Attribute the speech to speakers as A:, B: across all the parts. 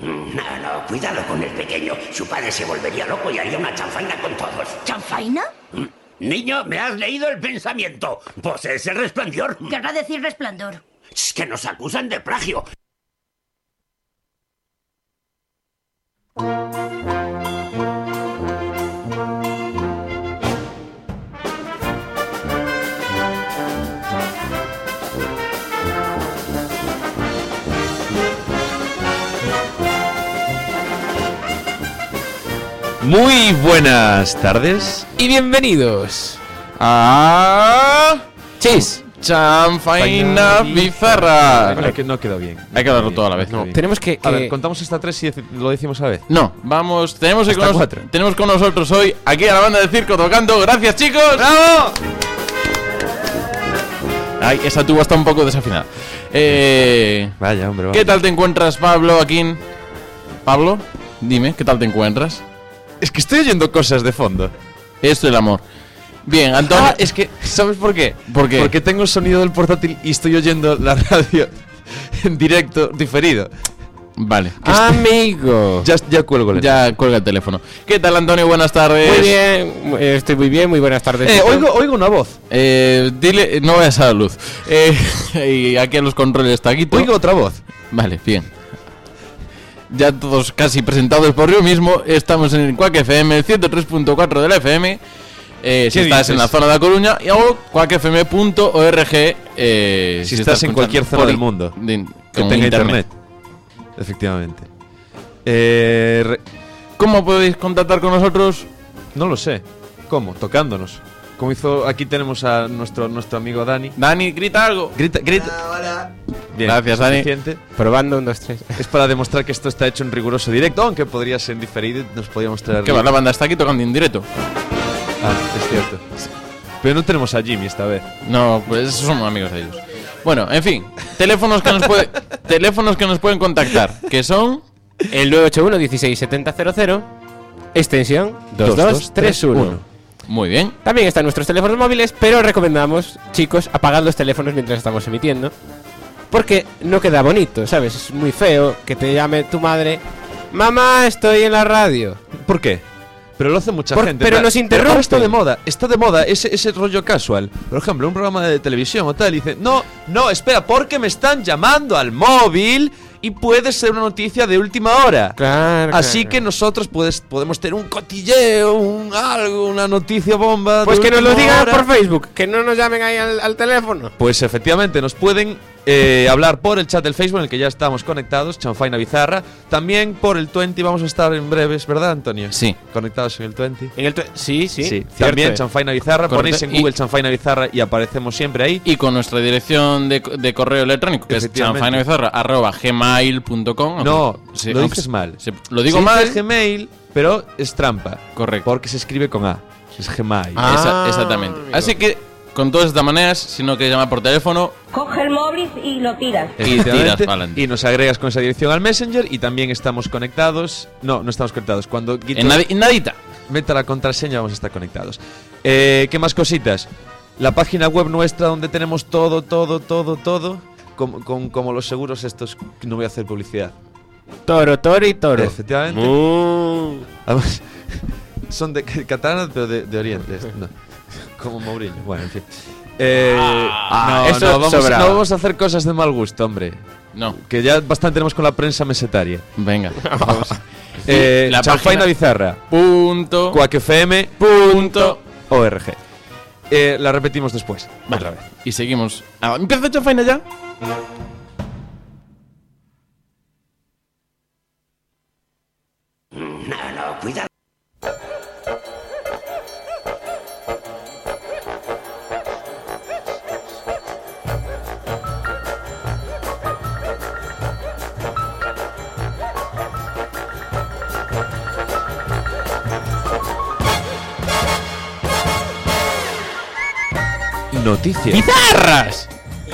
A: No, cuidado con el pequeño. Su padre se volvería loco y haría una chanfaina con todos.
B: ¿Chanfaina?
A: Niño, ¿me has leído el pensamiento? ¿Posees el resplandor?
B: Querrá decir resplandor.
A: Es que nos acusan de plagio.
C: Muy buenas tardes
D: y bienvenidos a Chanfaina Bizarra.
C: No quedó bien.
D: Hay que darlo todo a la vez.
C: No,
D: tenemos que
C: A ver, contamos hasta 3 y lo decimos a la vez.
D: No, vamos, tenemos
C: Hasta 4.
D: Tenemos con nosotros hoy aquí a la banda de circo tocando. Gracias, chicos.
C: ¡Bravo!
D: Ay, esa tuba está un poco desafinada.
C: Vaya, hombre,
D: ¿Qué tal te encuentras, Pablo, aquí? Pablo, dime, ¿qué tal te encuentras?
C: Es que estoy oyendo cosas de fondo.
D: Esto es el amor. Bien, Antonio.
C: Es que, ¿sabes por qué?
D: ¿Por qué?
C: Porque tengo el sonido del portátil y estoy oyendo la radio en directo, diferido.
D: Vale.
C: Amigo. Ya cuelgo.
D: Ya cuelga el teléfono. ¿Qué tal, Antonio? Buenas tardes.
E: Muy bien, estoy muy bien, muy buenas tardes.
C: Oigo una voz.
D: Dile, no vayas a la luz. Y aquí a los controles Taquito.
C: Oigo otra voz.
D: Vale, bien. Ya todos casi presentados por yo mismo. Estamos en Quack FM 103.4 de la FM. Si estás en la zona de A Coruña, o quackfm.org.
C: Si estás en cualquier zona del mundo que tenga internet. Efectivamente.
D: ¿Cómo podéis contactar con nosotros?
C: No lo sé. ¿Cómo? Tocándonos. Como hizo, aquí tenemos a nuestro amigo Dani.
D: Dani, grita algo.
C: Grita.
A: Hola.
C: Bien,
D: gracias, Dani.
C: suficiente.
E: Probando, 1, 2, 3.
C: Es para demostrar que esto está hecho en riguroso directo, aunque podría ser en diferido. Nos podríamos traer.
D: ¿Qué va? La banda está aquí tocando en directo.
C: Ah, es cierto. Pero no tenemos a Jimmy esta vez.
D: No, pues somos amigos de ellos. Bueno, en fin, teléfonos que nos pueden contactar, que son
E: El 981 16 70 00, extensión 2231.
D: Muy bien.
E: También están nuestros teléfonos móviles, pero recomendamos, chicos, apagar los teléfonos mientras estamos emitiendo, porque no queda bonito, ¿sabes? Es muy feo que te llame tu madre: mamá, estoy en la radio.
C: ¿Por qué? Pero lo hace mucha gente.
E: Pero nos interrumpe.
C: Ahora está de moda ese rollo casual. Por ejemplo, un programa de televisión o tal, y dice: No, espera, porque me están llamando al móvil y puede ser una noticia de última hora.
E: Claro.
C: Así que nosotros podemos tener un cotilleo, una noticia bomba.
E: Pues
C: de
E: que nos lo
C: última
E: digan
C: hora.
E: por Facebook, que no nos llamen ahí al teléfono.
C: Pues efectivamente, nos pueden hablar por el chat del Facebook en el que ya estamos conectados, Chanfaina Bizarra. También por el 20 vamos a estar en breves, ¿verdad, Antonio?
D: Sí.
C: Conectados en el 20.
E: Sí.
C: También Chanfaina Bizarra,
D: Correcto.
C: ponéis en Google Chanfaina Bizarra y aparecemos siempre ahí.
D: Y con nuestra dirección de correo electrónico, que es chanfainabizarra@gmail.com.
C: No,
D: Sí,
C: lo
D: aunque
C: dices mal.
D: Lo digo
C: Se
D: mal.
C: dice Gmail, pero es trampa.
D: Correcto.
C: Porque se escribe con A. Es Gmail.
D: Exactamente.
E: amigo.
D: Así que, con todas estas maneras, si no quieres llamar por teléfono,
F: Coge el móvil y lo tiras.
D: y tiras
C: Efectivamente.
D: pa'lante.
C: Y nos agregas con esa dirección al Messenger y también estamos conectados. No estamos conectados. Cuando Guito
D: en nadita.
C: meta la contraseña vamos a estar conectados. ¿Qué más cositas? La página web nuestra donde tenemos todo. Como los seguros estos. No voy a hacer publicidad.
E: Toro y toro.
C: Efectivamente. Además, son de catalanas, pero de Oriente. No. Como Mourinho. Bueno, en fin.
E: eso
C: no
E: sobraba.
C: vamos a hacer cosas de mal gusto, hombre.
D: No,
C: Que ya bastante tenemos con la prensa mesetaria.
D: venga. Vamos.
C: La Chanfaina Bizarra.
D: Punto.
C: quackfm.org. La repetimos después.
D: Vale. Y seguimos. ¿Empieza Chanfaina ya?
A: No, cuidado.
C: Noticias.
E: ¡Bizarras!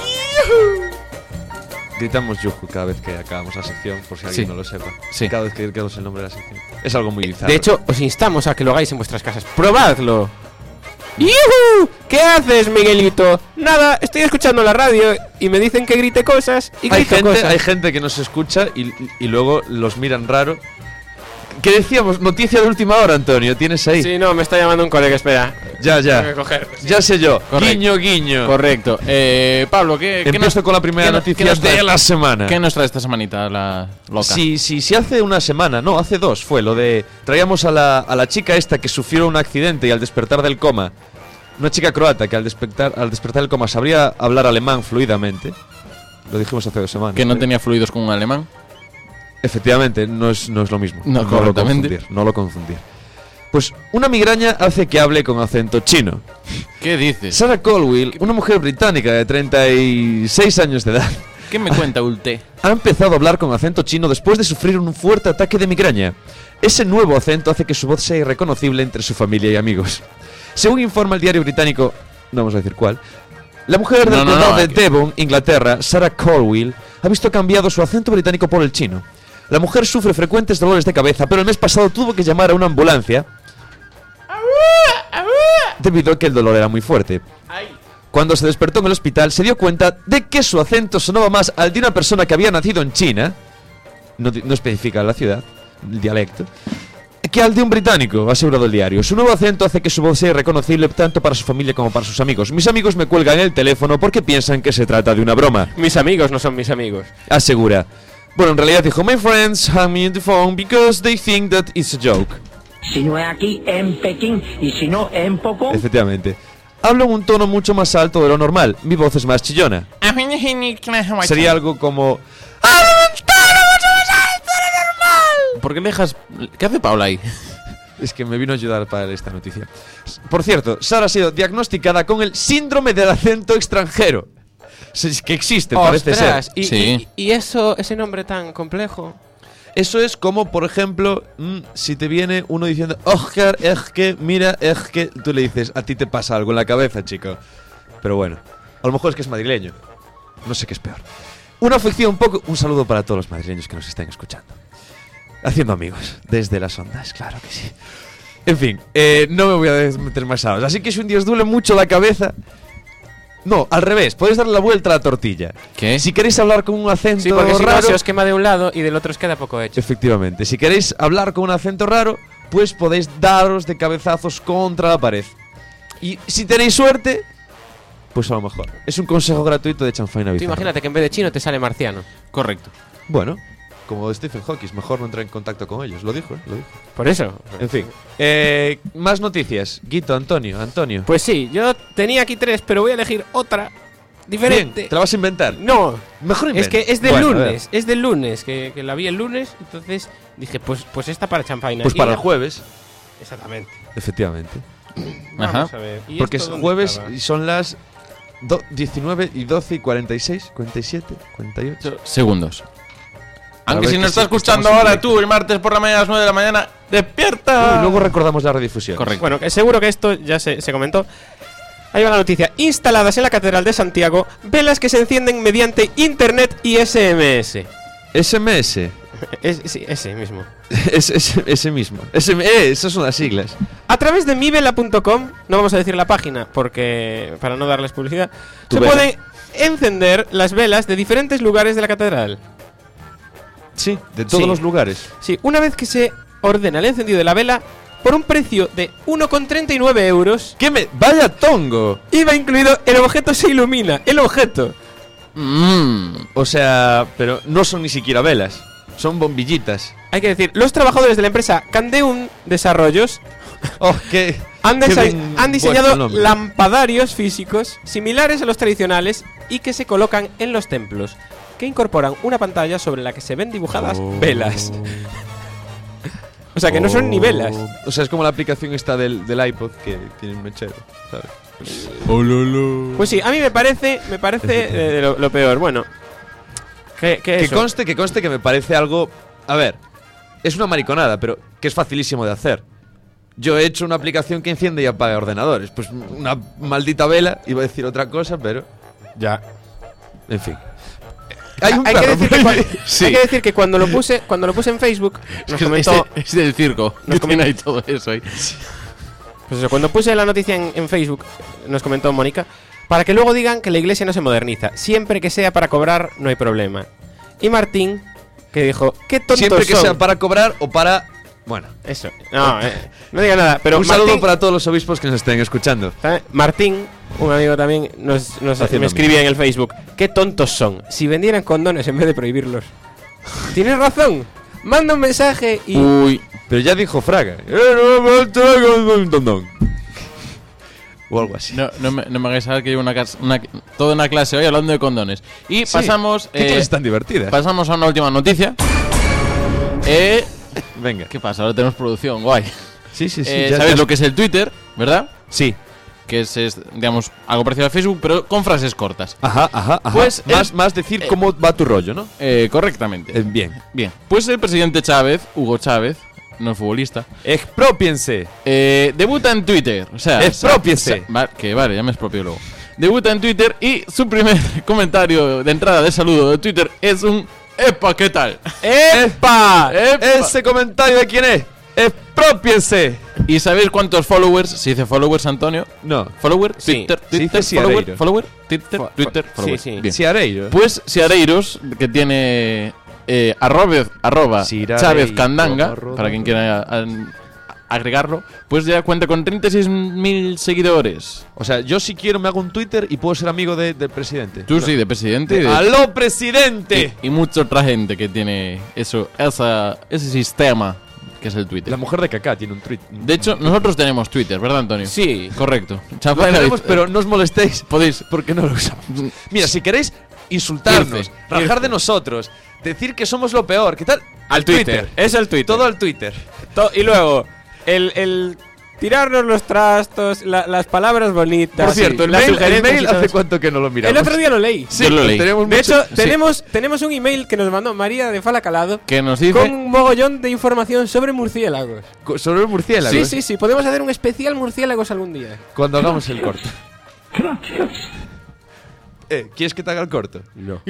C: Gritamos yuju cada vez que acabamos la sección, por si alguien
D: Sí.
C: no lo sepa.
D: Sí.
C: Cada vez que digamos el nombre de la sección. Es algo muy bizarro.
E: De hecho, os instamos a que lo hagáis en vuestras casas. ¡Probadlo! ¡Yuhu! ¿Qué haces, Miguelito? Nada, estoy escuchando la radio y me dicen que grite cosas y grito cosas.
C: Hay gente que nos escucha y luego los miran raro. ¿Qué decíamos? Noticia de última hora, Antonio. ¿Tienes ahí?
E: Sí, no, me está llamando un colega, espera.
C: Ya.
E: Tengo que coger.
C: Ya sé yo.
D: Correcto.
C: Guiño, guiño.
D: Correcto. Pablo, ¿qué
C: Empiezo con la primera noticia de la semana.
D: ¿Qué nos trae esta semanita la loca?
C: Sí, hace una semana, no, hace dos fue lo de... Traíamos a la chica esta que sufrió un accidente y al despertar del coma, una chica croata que al despertar del coma sabría hablar alemán fluidamente. Lo dijimos hace 2 semanas.
D: Que no tenía fluidos con un alemán.
C: Efectivamente, no es lo mismo.
D: No, correctamente.
C: No lo confundir. Pues una migraña hace que hable con acento chino.
D: ¿Qué dices?
C: Sarah Colwell, una mujer británica de 36 años de edad,
D: ¿Qué me cuenta Ulte?
C: ha empezado a hablar con acento chino después de sufrir un fuerte ataque de migraña. Ese nuevo acento hace que su voz sea irreconocible entre su familia y amigos. Según informa el diario británico, no vamos a decir cuál, la mujer del condado de Devon, Inglaterra, Sarah Colwell, ha visto cambiado su acento británico por el chino. La mujer sufre frecuentes dolores de cabeza, pero el mes pasado tuvo que llamar a una ambulancia debido a que el dolor era muy fuerte. Cuando se despertó en el hospital, se dio cuenta de que su acento sonaba más al de una persona que había nacido en China, no especifica la ciudad, el dialecto, que al de un británico, ha asegurado el diario. Su nuevo acento hace que su voz sea irreconocible tanto para su familia como para sus amigos. Mis amigos me cuelgan el teléfono porque piensan que se trata de una broma,
E: Mis amigos no son mis amigos.
C: asegura. Bueno, en realidad dijo, my friends hang me on the phone because they think that it's a joke.
B: Si no es aquí, en Pekín, y si no, en Poco.
C: Efectivamente. Hablo en un tono mucho más alto de lo normal. Mi voz es más chillona. Sería algo como...
D: ¿Por qué le dejas? ¿Qué hace Paula ahí?
C: Es que me vino a ayudar para esta noticia. Por cierto, Sara ha sido diagnosticada con el síndrome del acento extranjero. Es que existe, parece ser.
E: Ostras,
D: Sí.
E: y eso, ese nombre tan complejo.
C: Eso es como, por ejemplo, si te viene uno diciendo, Oscar, es que, mira, es que... Tú le dices, a ti te pasa algo en la cabeza, chico. Pero bueno, a lo mejor es que es madrileño. No sé qué es peor. Una afección un poco... Un saludo para todos los madrileños que nos están escuchando. Haciendo amigos, desde las ondas, claro que sí. En fin, no me voy a meter más sábados. Así que si un día os duele mucho la cabeza... No, al revés, podéis darle la vuelta a la tortilla.
D: ¿Qué?
C: Si queréis hablar con un acento
E: Sí, porque si no
C: raro...
E: se os quema de un lado y del otro os queda poco hecho.
C: Efectivamente, si queréis hablar con un acento raro, pues podéis daros de cabezazos contra la pared. Y si tenéis suerte, pues a lo mejor. Es un consejo gratuito de Chanfaina
E: Tú
C: Bizarra.
E: imagínate que en vez de chino te sale marciano.
D: Correcto.
C: Bueno, como Stephen Hawking, mejor no entrar en contacto con ellos. Lo dijo, lo dijo.
E: Por eso.
C: En fin, más noticias. Guito, Antonio.
E: Pues sí, yo tenía aquí 3, pero voy a elegir otra diferente.
C: Bien, ¿te la vas a inventar?
E: No,
C: Mejor
E: es
C: inventa.
E: que es del
C: Bueno, a ver.
E: lunes, es del lunes, que la vi el lunes, entonces dije, pues esta para Champaina.
C: Pues
E: Y
C: para
E: la-
C: el jueves,
E: Exactamente.
C: efectivamente.
E: Vamos a ver. ¿Y
C: Porque es
E: esto dónde
C: jueves
E: estaba?
C: y son las 19 y 12 y 46, 47, 48.
D: Segundos.
C: A
D: Aunque
C: ver
D: si
C: que
D: nos estás
C: sí, que
D: escuchando
C: estamos en
D: ahora
C: directo.
D: tú el martes por la mañana a las 9 de la mañana, ¡despierta!
C: Y luego recordamos la redifusión.
D: Correcto.
E: Bueno, que seguro que esto ya se comentó. Ahí va la noticia. Instaladas en la Catedral de Santiago, velas que se encienden mediante internet y SMS.
C: SMS.
E: Sí, ese mismo.
C: Ese mismo. Esas son las siglas.
E: A través de mivela.com, no vamos a decir la página porque para no darles publicidad,
C: Tu
E: se
C: vela.
E: pueden encender las velas de diferentes lugares de la catedral.
C: Sí, de todos
E: Sí.
C: los lugares.
E: Sí, una vez que se ordena el encendido de la vela, por un precio de 1,39 euros,
C: ¿Qué me...? ¡Vaya tongo!
E: iba incluido el objeto se ilumina. El objeto.
C: O sea, pero no son ni siquiera velas. Son bombillitas.
E: Hay que decir, los trabajadores de la empresa Candeum Desarrollos
C: Oh, qué...
E: han,
C: qué
E: desa-
C: bien
E: han
C: puesto
E: diseñado
C: el nombre.
E: lampadarios físicos similares a los tradicionales y que se colocan en los templos, que incorporan una pantalla sobre la que se ven dibujadas velas. O sea, que no son ni velas.
C: O sea, es como la aplicación esta del iPod que tiene un mechero, ¿sabes?
E: Pues sí, a mí me parece lo peor. Bueno, que
C: Que
E: eso.
C: conste que me parece algo... A ver, es una mariconada, pero que es facilísimo de hacer. Yo he hecho una aplicación que enciende y apaga ordenadores. Pues una maldita vela, iba a decir otra cosa, pero...
E: Ya.
C: En fin. Hay un
E: Hay que
C: perro
E: decir
C: por
E: que,
C: ahí.
E: hay que decir que cuando lo puse en Facebook, nos comentó.
D: Es del circo.
E: Nos
D: Que tiene ahí todo eso ahí.
E: Pues eso, cuando puse la noticia en Facebook, nos comentó Mónica, para que luego digan que la iglesia no se moderniza. Siempre que sea para cobrar, no hay problema. Y Martín, que dijo, qué tontos
C: Siempre que
E: son.
C: sea para cobrar o para... Bueno,
E: Eso, no diga nada, pero
C: un saludo para todos los obispos que nos estén escuchando.
E: Martín, un amigo también, me escribía en el Facebook, qué tontos son. Si vendieran condones en vez de prohibirlos. Tienes razón. Manda un mensaje y...
D: Uy,
C: Pero ya dijo Fraga. No me traigo un tondón. O algo así.
D: no me hagáis saber que llevo toda una clase hoy hablando de condones. Y
C: Sí.
D: pasamos...
C: ¿Qué clases tan divertidas?
D: Pasamos a una última noticia.
C: Venga.
D: ¿Qué pasa? Ahora tenemos producción, guay.
C: Sí.
D: ¿Sabéis lo que es el Twitter, verdad?
C: Sí.
D: Que es, digamos, algo parecido a Facebook, pero con frases cortas.
C: Ajá.
D: Pues
C: más decir cómo va tu rollo, ¿no?
D: Correctamente.
C: Bien.
D: Bien. Pues el presidente Chávez, Hugo Chávez, no el futbolista,
C: Expropiense.
D: debuta en Twitter. O sea,
C: Expropiense.
D: Vale, ya me expropio luego. Debuta en Twitter y su primer comentario de entrada de saludo de Twitter es un ¡Epa, qué tal!
C: ¡Epa!
D: ¡Epa!
C: ¿Ese comentario de quién es? ¡Expropiense!
D: ¿Y sabéis cuántos followers? ¿Se dice followers, Antonio?
C: No.
D: ¿Follower?
C: Sí,
D: Twitter,
C: se
D: Twitter,
C: dice
D: follower,
C: Ciareiro.
D: follower, Twitter, follower.
E: sí.
D: Bien.
C: Ciareiro.
D: Pues Ciareiros, que tiene arroba
C: Ciareiro,
D: Chávez Candanga,
C: arroba.
D: para quien quiera agregarlo, pues ya cuenta con 36.000 seguidores.
C: O sea, yo si quiero me hago un Twitter y puedo ser amigo del presidente.
D: Tú sí, de presidente y de...
C: ¡Aló, presidente!
D: Y mucha otra gente que tiene ese sistema que es el Twitter.
C: La mujer de Kaká tiene un tweet.
D: De hecho, nosotros tenemos Twitter, ¿verdad, Antonio?
E: Sí.
D: Correcto.
C: Lo
D: Chafaina
C: tenemos,
D: dice-
C: pero no os molestéis
D: podéis.
C: porque no lo usamos. Mira, si queréis insultarnos,
D: Irse.
C: rajar de nosotros, decir que somos lo peor, ¿qué tal?
E: Al Twitter. Es el Twitter.
C: Todo al Twitter.
E: Y luego, el tirarnos los trastos, las palabras bonitas.
C: Por cierto, el
E: las
C: mail,
E: sugerencias y todo
C: ¿hace
E: eso.
C: cuánto que no lo miramos?
E: El otro día lo leí.
C: Sí,
D: Yo lo leí.
C: tenemos
E: De
C: mucho-
E: hecho,
D: sí.
E: tenemos un email que nos mandó María de Fala Calado
D: Que nos dice...
E: con un mogollón de información sobre murciélagos.
C: sobre murciélagos.
E: Sí. Podemos hacer un especial murciélagos algún día.
C: Cuando hagamos el corto. ¿Quieres que te haga el corto?
E: No.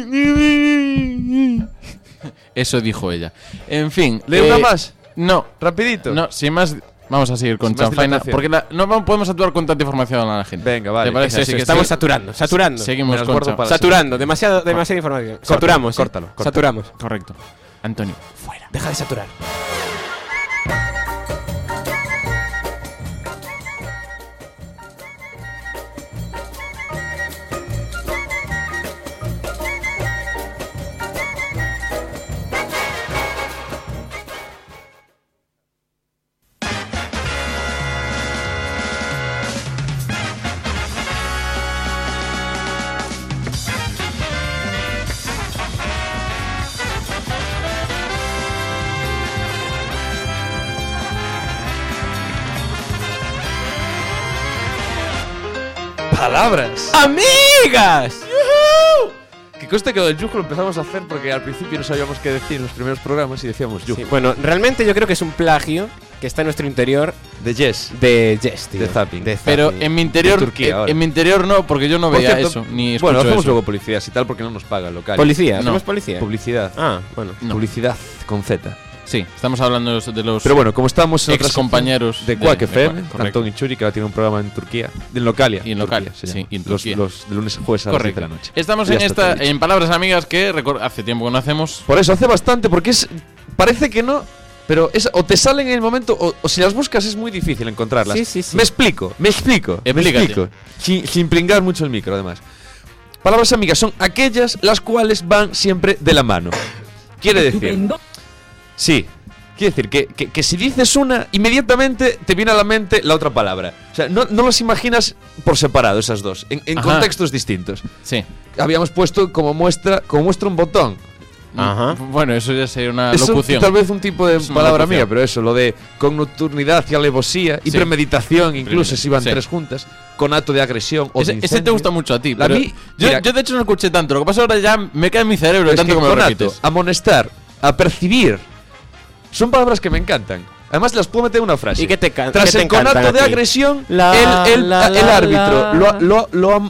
D: Eso dijo ella. En fin.
C: ¿Lee una más?
D: No.
C: Rapidito.
D: No, sin más, vamos a seguir con
C: Sin más
D: chanfaina.
C: dilatación.
D: Porque no podemos actuar con tanta información a la gente.
C: Venga, vale.
D: ¿Te parece?
E: Es
D: Así
E: eso,
D: que
E: estamos
D: sí,
E: saturando.
D: seguimos
C: Me las
D: con
C: guardo
D: chan-
C: para-
E: Saturando, demasiada información. Saturamos,
C: córtalo.
E: Saturamos.
D: Correcto. Antonio, fuera.
E: Deja de saturar.
C: ¡Palabras!
E: ¡Amigas!
C: Que conste que lo del yujo lo empezamos a hacer porque al principio no sabíamos qué decir en los primeros programas y decíamos yujo.
E: Sí, bueno, realmente yo creo que es un plagio que está en nuestro interior
C: De Yes.
E: de Yes, tío.
C: De Zapping.
D: Pero en mi interior,
C: De Turquía, ahora.
D: en mi interior no, porque yo no
C: Por
D: veía
C: cierto,
D: eso, ni escucho
C: bueno, hacemos
D: eso.
C: luego publicidad y tal porque no nos paga el local.
E: Policía,
D: No.
E: somos policía.
C: Publicidad.
E: Ah, bueno.
D: No.
C: Publicidad con Z.
D: Sí, estamos hablando de los
C: Pero bueno, como estamos en
D: ex
C: otra sección
D: compañeros
C: de Quack FM,
D: correcto.
C: Antón Ichuri, que ahora tiene un programa en Turquía, en Localia.
D: Y en
C: Turquía,
D: Localia,
C: se
D: sí,
C: llama.
D: y en
C: los,
D: Turquía.
C: los de lunes a jueves a las 10 de
D: Correcto.
C: la noche.
D: Estamos
C: Ya
D: en
C: está todo dicho.
D: en palabras amigas que hace tiempo que no hacemos.
C: Por eso hace bastante, porque parece que no, pero o te salen en el momento, o si las buscas es muy difícil encontrarlas.
E: Sí.
C: Me explico.
D: Explícate.
C: Sin pringar mucho el micro, además. Palabras amigas son aquellas las cuales van siempre de la mano. Quiere decir... Sí. Quiere decir que si dices una, inmediatamente te viene a la mente la otra palabra. O sea, no las imaginas por separado esas dos, en
D: Ajá.
C: contextos distintos.
D: Sí.
C: Habíamos puesto como muestra un botón.
E: Ajá.
D: Bueno, eso ya sería una
C: Eso
D: locución.
C: tal vez un tipo de
D: Es una
C: palabra
D: locución.
C: mía, pero eso, lo de con nocturnidad y alevosía y
D: Sí.
C: premeditación, incluso si van
D: Sí.
C: tres juntas, con acto de agresión o de
D: Ese te
C: incendio.
D: gusta mucho a ti.
C: A
D: Pero
C: mí,
D: yo
C: mira,
D: de hecho no escuché tanto. Lo que pasa ahora ya me cae en mi cerebro de
C: es
D: tanto que me lo
C: conato,
D: repites.
C: amonestar, apercibir, son palabras que me encantan. Además las puedo meter en una frase.
E: ¿Y qué te can-
C: Tras
E: qué te
C: el conato
E: encantan
C: de
E: a ti?
C: agresión,
E: La,
C: el
E: la,
C: árbitro
E: la.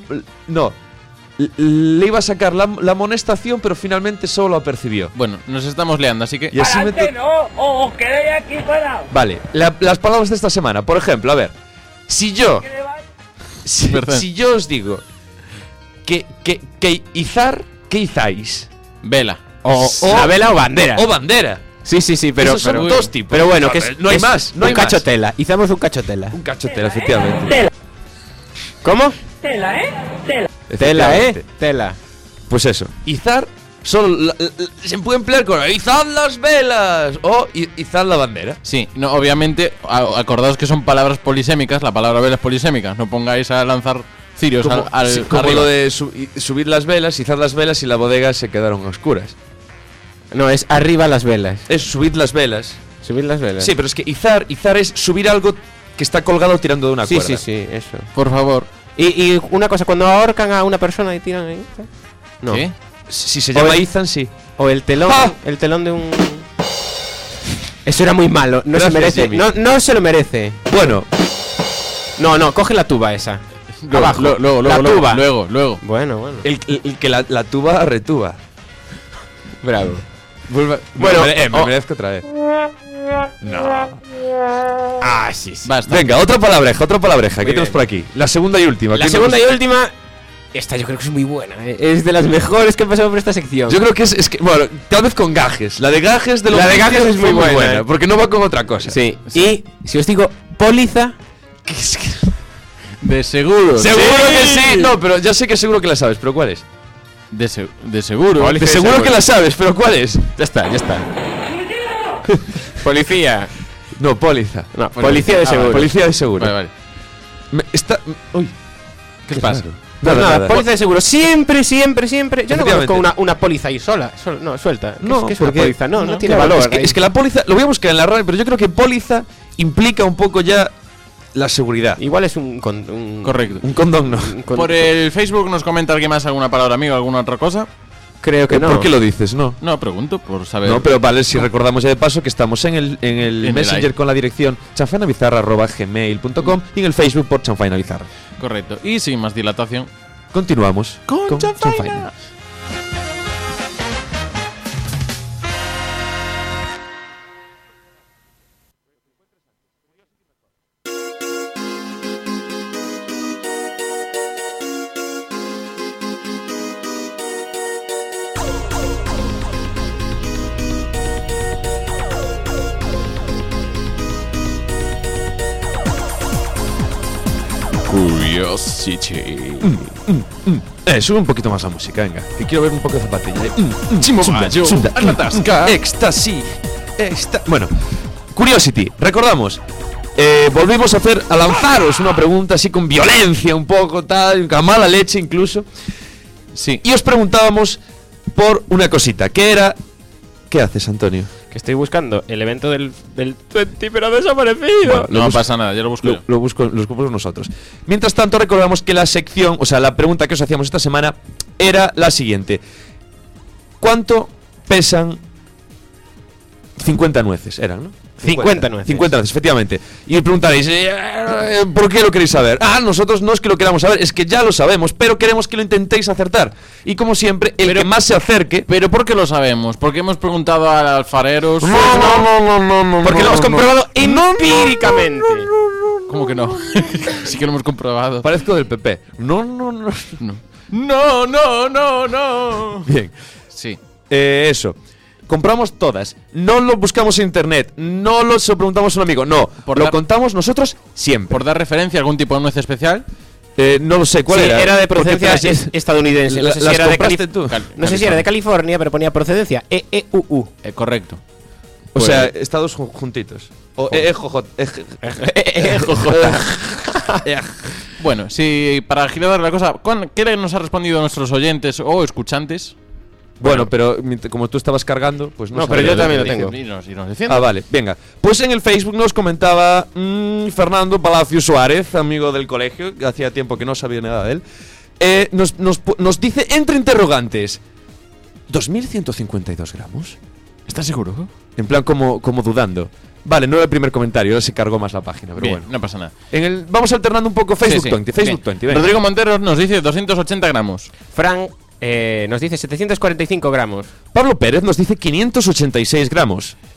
C: le iba a sacar la amonestación, pero finalmente solo lo apercibió.
D: Bueno, nos estamos liando, así que
C: Y así
B: ¡Adelante no! ¡O os quedáis aquí parados!
C: Vale, las palabras de esta semana. Por ejemplo, a ver, Si yo
D: Perdón.
C: si yo os digo que izar, ¿qué izáis?
D: Vela.
E: O la vela o bandera.
C: O bandera.
E: Sí, pero.
C: Esos son
E: pero-
C: dos tipos.
E: Pero bueno, que es,
C: No hay
E: es
C: más, no hay
E: un
C: más.
E: cachotela. Izamos un cachotela.
C: Un cachotera, efectivamente.
E: ¿Cómo?
F: Tela, ¿eh? Tela.
E: Tela,
C: Efectivamente.
E: Tela.
C: Pues eso. Izar solo se puede emplear con izad las velas o izad la bandera.
D: Sí, no, obviamente, acordaos que son palabras polisémicas. La palabra vela es polisémica. No pongáis a lanzar cirios al
C: Sí, como
D: arriba.
C: lo de subir las velas, izad las velas y la bodega se quedaron a oscuras.
E: No, es arriba las velas.
C: Es subid las velas.
E: Subir las velas.
C: Sí, pero es que izar es subir algo que está colgado tirando de una
E: sí,
C: cuerda.
E: sí, eso.
D: Por favor.
E: Y una cosa, cuando ahorcan a una persona y tiran ahí. No.
D: ¿Qué?
C: Si se llama
E: O el-
C: izan, sí.
E: O el telón.
C: ¡Ah!
E: El telón de un. Eso era muy malo. No
C: Gracias,
E: se merece.
C: Jimmy.
E: No se lo merece.
C: Bueno,
E: No, coge la tuba esa.
D: Luego,
E: Abajo.
D: luego,
E: la
D: luego,
E: tuba.
D: luego.
E: Bueno.
C: el que la tuba retuba.
E: Bravo.
C: Bueno, me merezco otra vez. No.
E: Ah, sí.
D: Basta.
C: Venga, otra palabreja. ¿Qué
E: bien.
C: tenemos por aquí? La segunda y última.
E: La
C: ¿Quién
E: segunda
C: nos-
E: y última. Esta yo creo que es muy buena. Es de las mejores que han pasado por esta sección.
C: Yo creo que es que, bueno, tal vez con gajes. La de gajes de los
E: La de
C: oficios
E: gajes es
C: fue
E: muy buena,
C: porque no va con otra cosa.
E: Sí. Y si os digo póliza.
D: De seguro.
C: Seguro que sí. No, pero ya sé que seguro que la sabes, pero ¿cuál es?
D: De seguro.
C: De seguro que la sabes, pero ¿cuál es?
E: Ya está. Policía.
C: No, póliza.
E: No, policía de seguro.
C: Policía de seguro.
D: Vale.
C: Está. Uy.
D: ¿Qué pasa?
E: Pues nada,
C: Nada.
E: póliza de seguro. Siempre. Yo no
C: Efectivamente.
E: conozco una póliza ahí sola. No, suelta.
C: No,
E: ¿Qué es una
C: porque-
E: póliza? No tiene
C: Claro,
E: valor.
C: es que la póliza. Lo voy a buscar en la radio, pero yo creo que póliza implica un poco ya la seguridad.
E: Igual es un
D: Correcto.
C: Un condón no.
D: Por el Facebook nos comenta alguien más alguna palabra amiga o alguna otra cosa.
E: Creo que no.
C: ¿Por qué lo dices? No.
D: No, pregunto por saber.
C: No, pero vale, si recordamos ya de paso que estamos en el
D: el
C: Messenger
D: live.
C: con la dirección chanfainabizarra@gmail.com y en el Facebook por chanfainabizarra.
D: Correcto. Y sin más dilatación.
C: Continuamos
D: Con Chanfaina.
C: Chanfaina.
D: Curiosity.
C: Sube un poquito más la música, venga. Que quiero ver un poco de zapatilla.
D: Mayo, Alatasca.
C: Éxtasis. Bueno, Curiosity, recordamos. Volvimos a lanzaros una pregunta así con violencia un poco, tal, con mala leche incluso.
D: Sí.
C: Y os preguntábamos por una cosita, que era... ¿Qué haces, Antonio?
E: Que estoy buscando el evento del 20, pero ha desaparecido.
C: Bueno,
D: No pasa nada, ya lo busco yo.
C: Lo buscamos nosotros. Mientras tanto, recordamos que la sección, o sea, la pregunta que os hacíamos esta semana era la siguiente. ¿Cuánto pesan 50 nueces? Eran, ¿no?
E: 50 nueces.
C: 50 nueces, efectivamente. Y preguntaréis, ¿por qué lo queréis saber? Nosotros no es que lo queramos saber, es que ya lo sabemos, pero queremos que lo intentéis acertar. Y como siempre, el que más se acerque...
D: Pero ¿por qué lo sabemos? Porque hemos preguntado a alfareros.
C: no.
E: Porque lo hemos comprobado empíricamente.
D: ¿Cómo que no? Sí que lo hemos comprobado.
C: Parezco del PP. No.
D: No.
C: Bien.
D: Sí.
C: Eso. Compramos todas. No lo buscamos en internet. No lo se lo preguntamos a un amigo. No.
D: Por
C: lo
D: dar-
C: contamos nosotros siempre.
D: Por dar referencia a algún tipo de nuez especial.
C: No lo sé. ¿Cuál
E: Sí,
C: era?
E: era de
C: Porque
E: procedencia
C: te las-
E: estadounidense. No sé si
C: las
E: era de
C: compraste tú.
E: No sé si era de California, pero ponía procedencia EEUU.
D: Correcto.
C: O sea, estados juntitos. O
D: Bueno, si para agilizar la cosa, ¿qué nos ha respondido nuestros oyentes o escuchantes?
C: Bueno, pero como tú estabas cargando, pues no
E: No, pero
C: sabía
E: yo también lo
C: que-
E: tengo.
D: Y nos defiende.
C: Vale, venga. Pues en el Facebook nos comentaba Fernando Palacio Suárez, amigo del colegio, que hacía tiempo que no sabía nada de él. Nos dice entre interrogantes: ¿2.152 gramos?
D: ¿Estás seguro?
C: En plan como dudando. Vale, no era el primer comentario, ahora se cargó más la página, pero
D: Bien,
C: bueno.
D: no pasa nada.
C: Vamos alternando un poco Facebook
D: Sí, sí.
C: 20, Facebook
D: Bien.
C: 20, venga.
D: Rodrigo Montero nos dice 280 gramos.
E: Frank nos dice 745 gramos.
C: Pablo Pérez nos dice 586 gramos.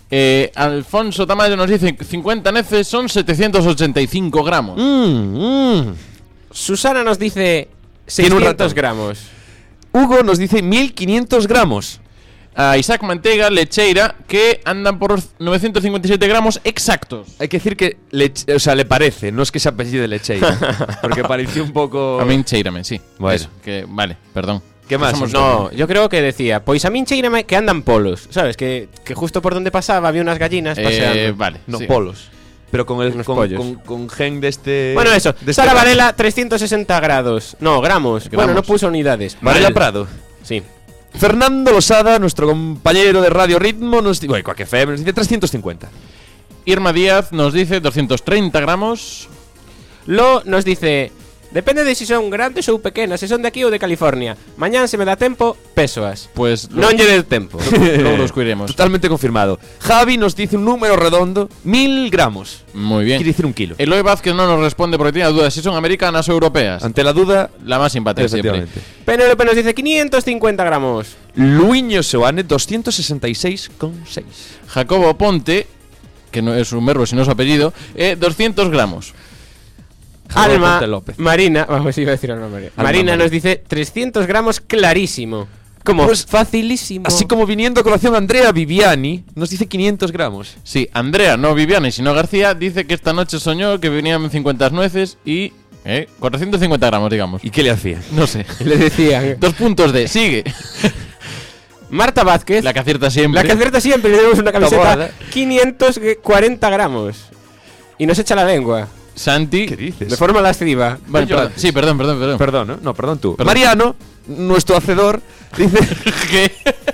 D: Alfonso Tamayo nos dice 50 neces son 785 gramos.
E: Susana nos dice
C: Tiene un
E: 600
C: ratón.
E: gramos.
C: Hugo nos dice 1500 gramos.
D: A Isaac Mantega, Lecheira, que andan por 957 gramos exactos.
C: Hay que decir que le parece, no es que se apellide de Lecheira, porque pareció un poco...
D: A mí cheírame, sí.
C: Bueno.
D: Eso, que, vale, perdón.
C: ¿Qué más?
E: No, yo creo que decía, pois a min cheírame que andan polos, ¿sabes? Que justo por donde pasaba había unas gallinas paseando.
D: Vale,
C: No,
D: sí.
C: polos. Pero con el
E: Unos
C: con,
E: pollos.
C: con gen de este...
E: Bueno, eso,
C: de este
E: Sara
C: gas.
E: Varela, 360 grados. No, gramos. Bueno, no puso unidades.
C: Varela
E: Mal.
C: Prado.
E: Sí.
C: Fernando Losada, nuestro compañero de Radio Ritmo, nos dice... Bueno, Quack FM, nos dice 350.
D: Irma Díaz nos dice 230 gramos.
E: Lo nos dice, depende de si son grandes ou pequenas, se son de aquí ou de California. Mañán se me dá tempo, pésoas.
D: Pues
E: Non lle dé tempo.
D: luego lo descubriremos.
C: Totalmente confirmado. Javi nos dice un número redondo, 1000 gramos.
D: Muy bien.
C: Quiere decir 1 kilo.
D: Eloy Vázquez no nos responde porque tiene dudas si son americanas o europeas.
C: Ante la duda,
D: La más simpática siempre.
C: efectivamente.
E: Penélope nos dice 550 gramos.
C: Luiño Seoane, 266,6.
D: Jacobo Ponte, que no es un verbo sino su apellido, 200 gramos.
C: Jacobo
E: Alma
C: Ponte López.
E: Marina, vamos, iba a decir Alma Marina.
C: Alma
E: Marina
C: Marina.
E: nos dice 300 gramos clarísimo. Como
C: Pues,
E: facilísimo.
C: Así como viniendo a colación Andrea Viviani, nos dice 500 gramos.
D: Sí, Andrea, no Viviana y sino García, dice que esta noche soñó que venían 50 nueces y 450 gramos, digamos.
C: ¿Y qué le hacía?
D: No sé.
E: le decían.
D: 2 puntos de sigue.
E: Marta Vázquez,
D: La que acierta siempre.
E: la que acierta siempre, le tenemos una camiseta
C: guarda.
E: 540 gramos. Y nos echa la lengua.
D: Santi.
C: ¿Qué dices?
E: De forma lasciva.
D: Vale,
C: No llores.
D: sí, perdón.
C: Perdón, ¿no? No, perdón tú.
D: Perdón.
C: Mariano, nuestro hacedor, dice
D: ¿Qué?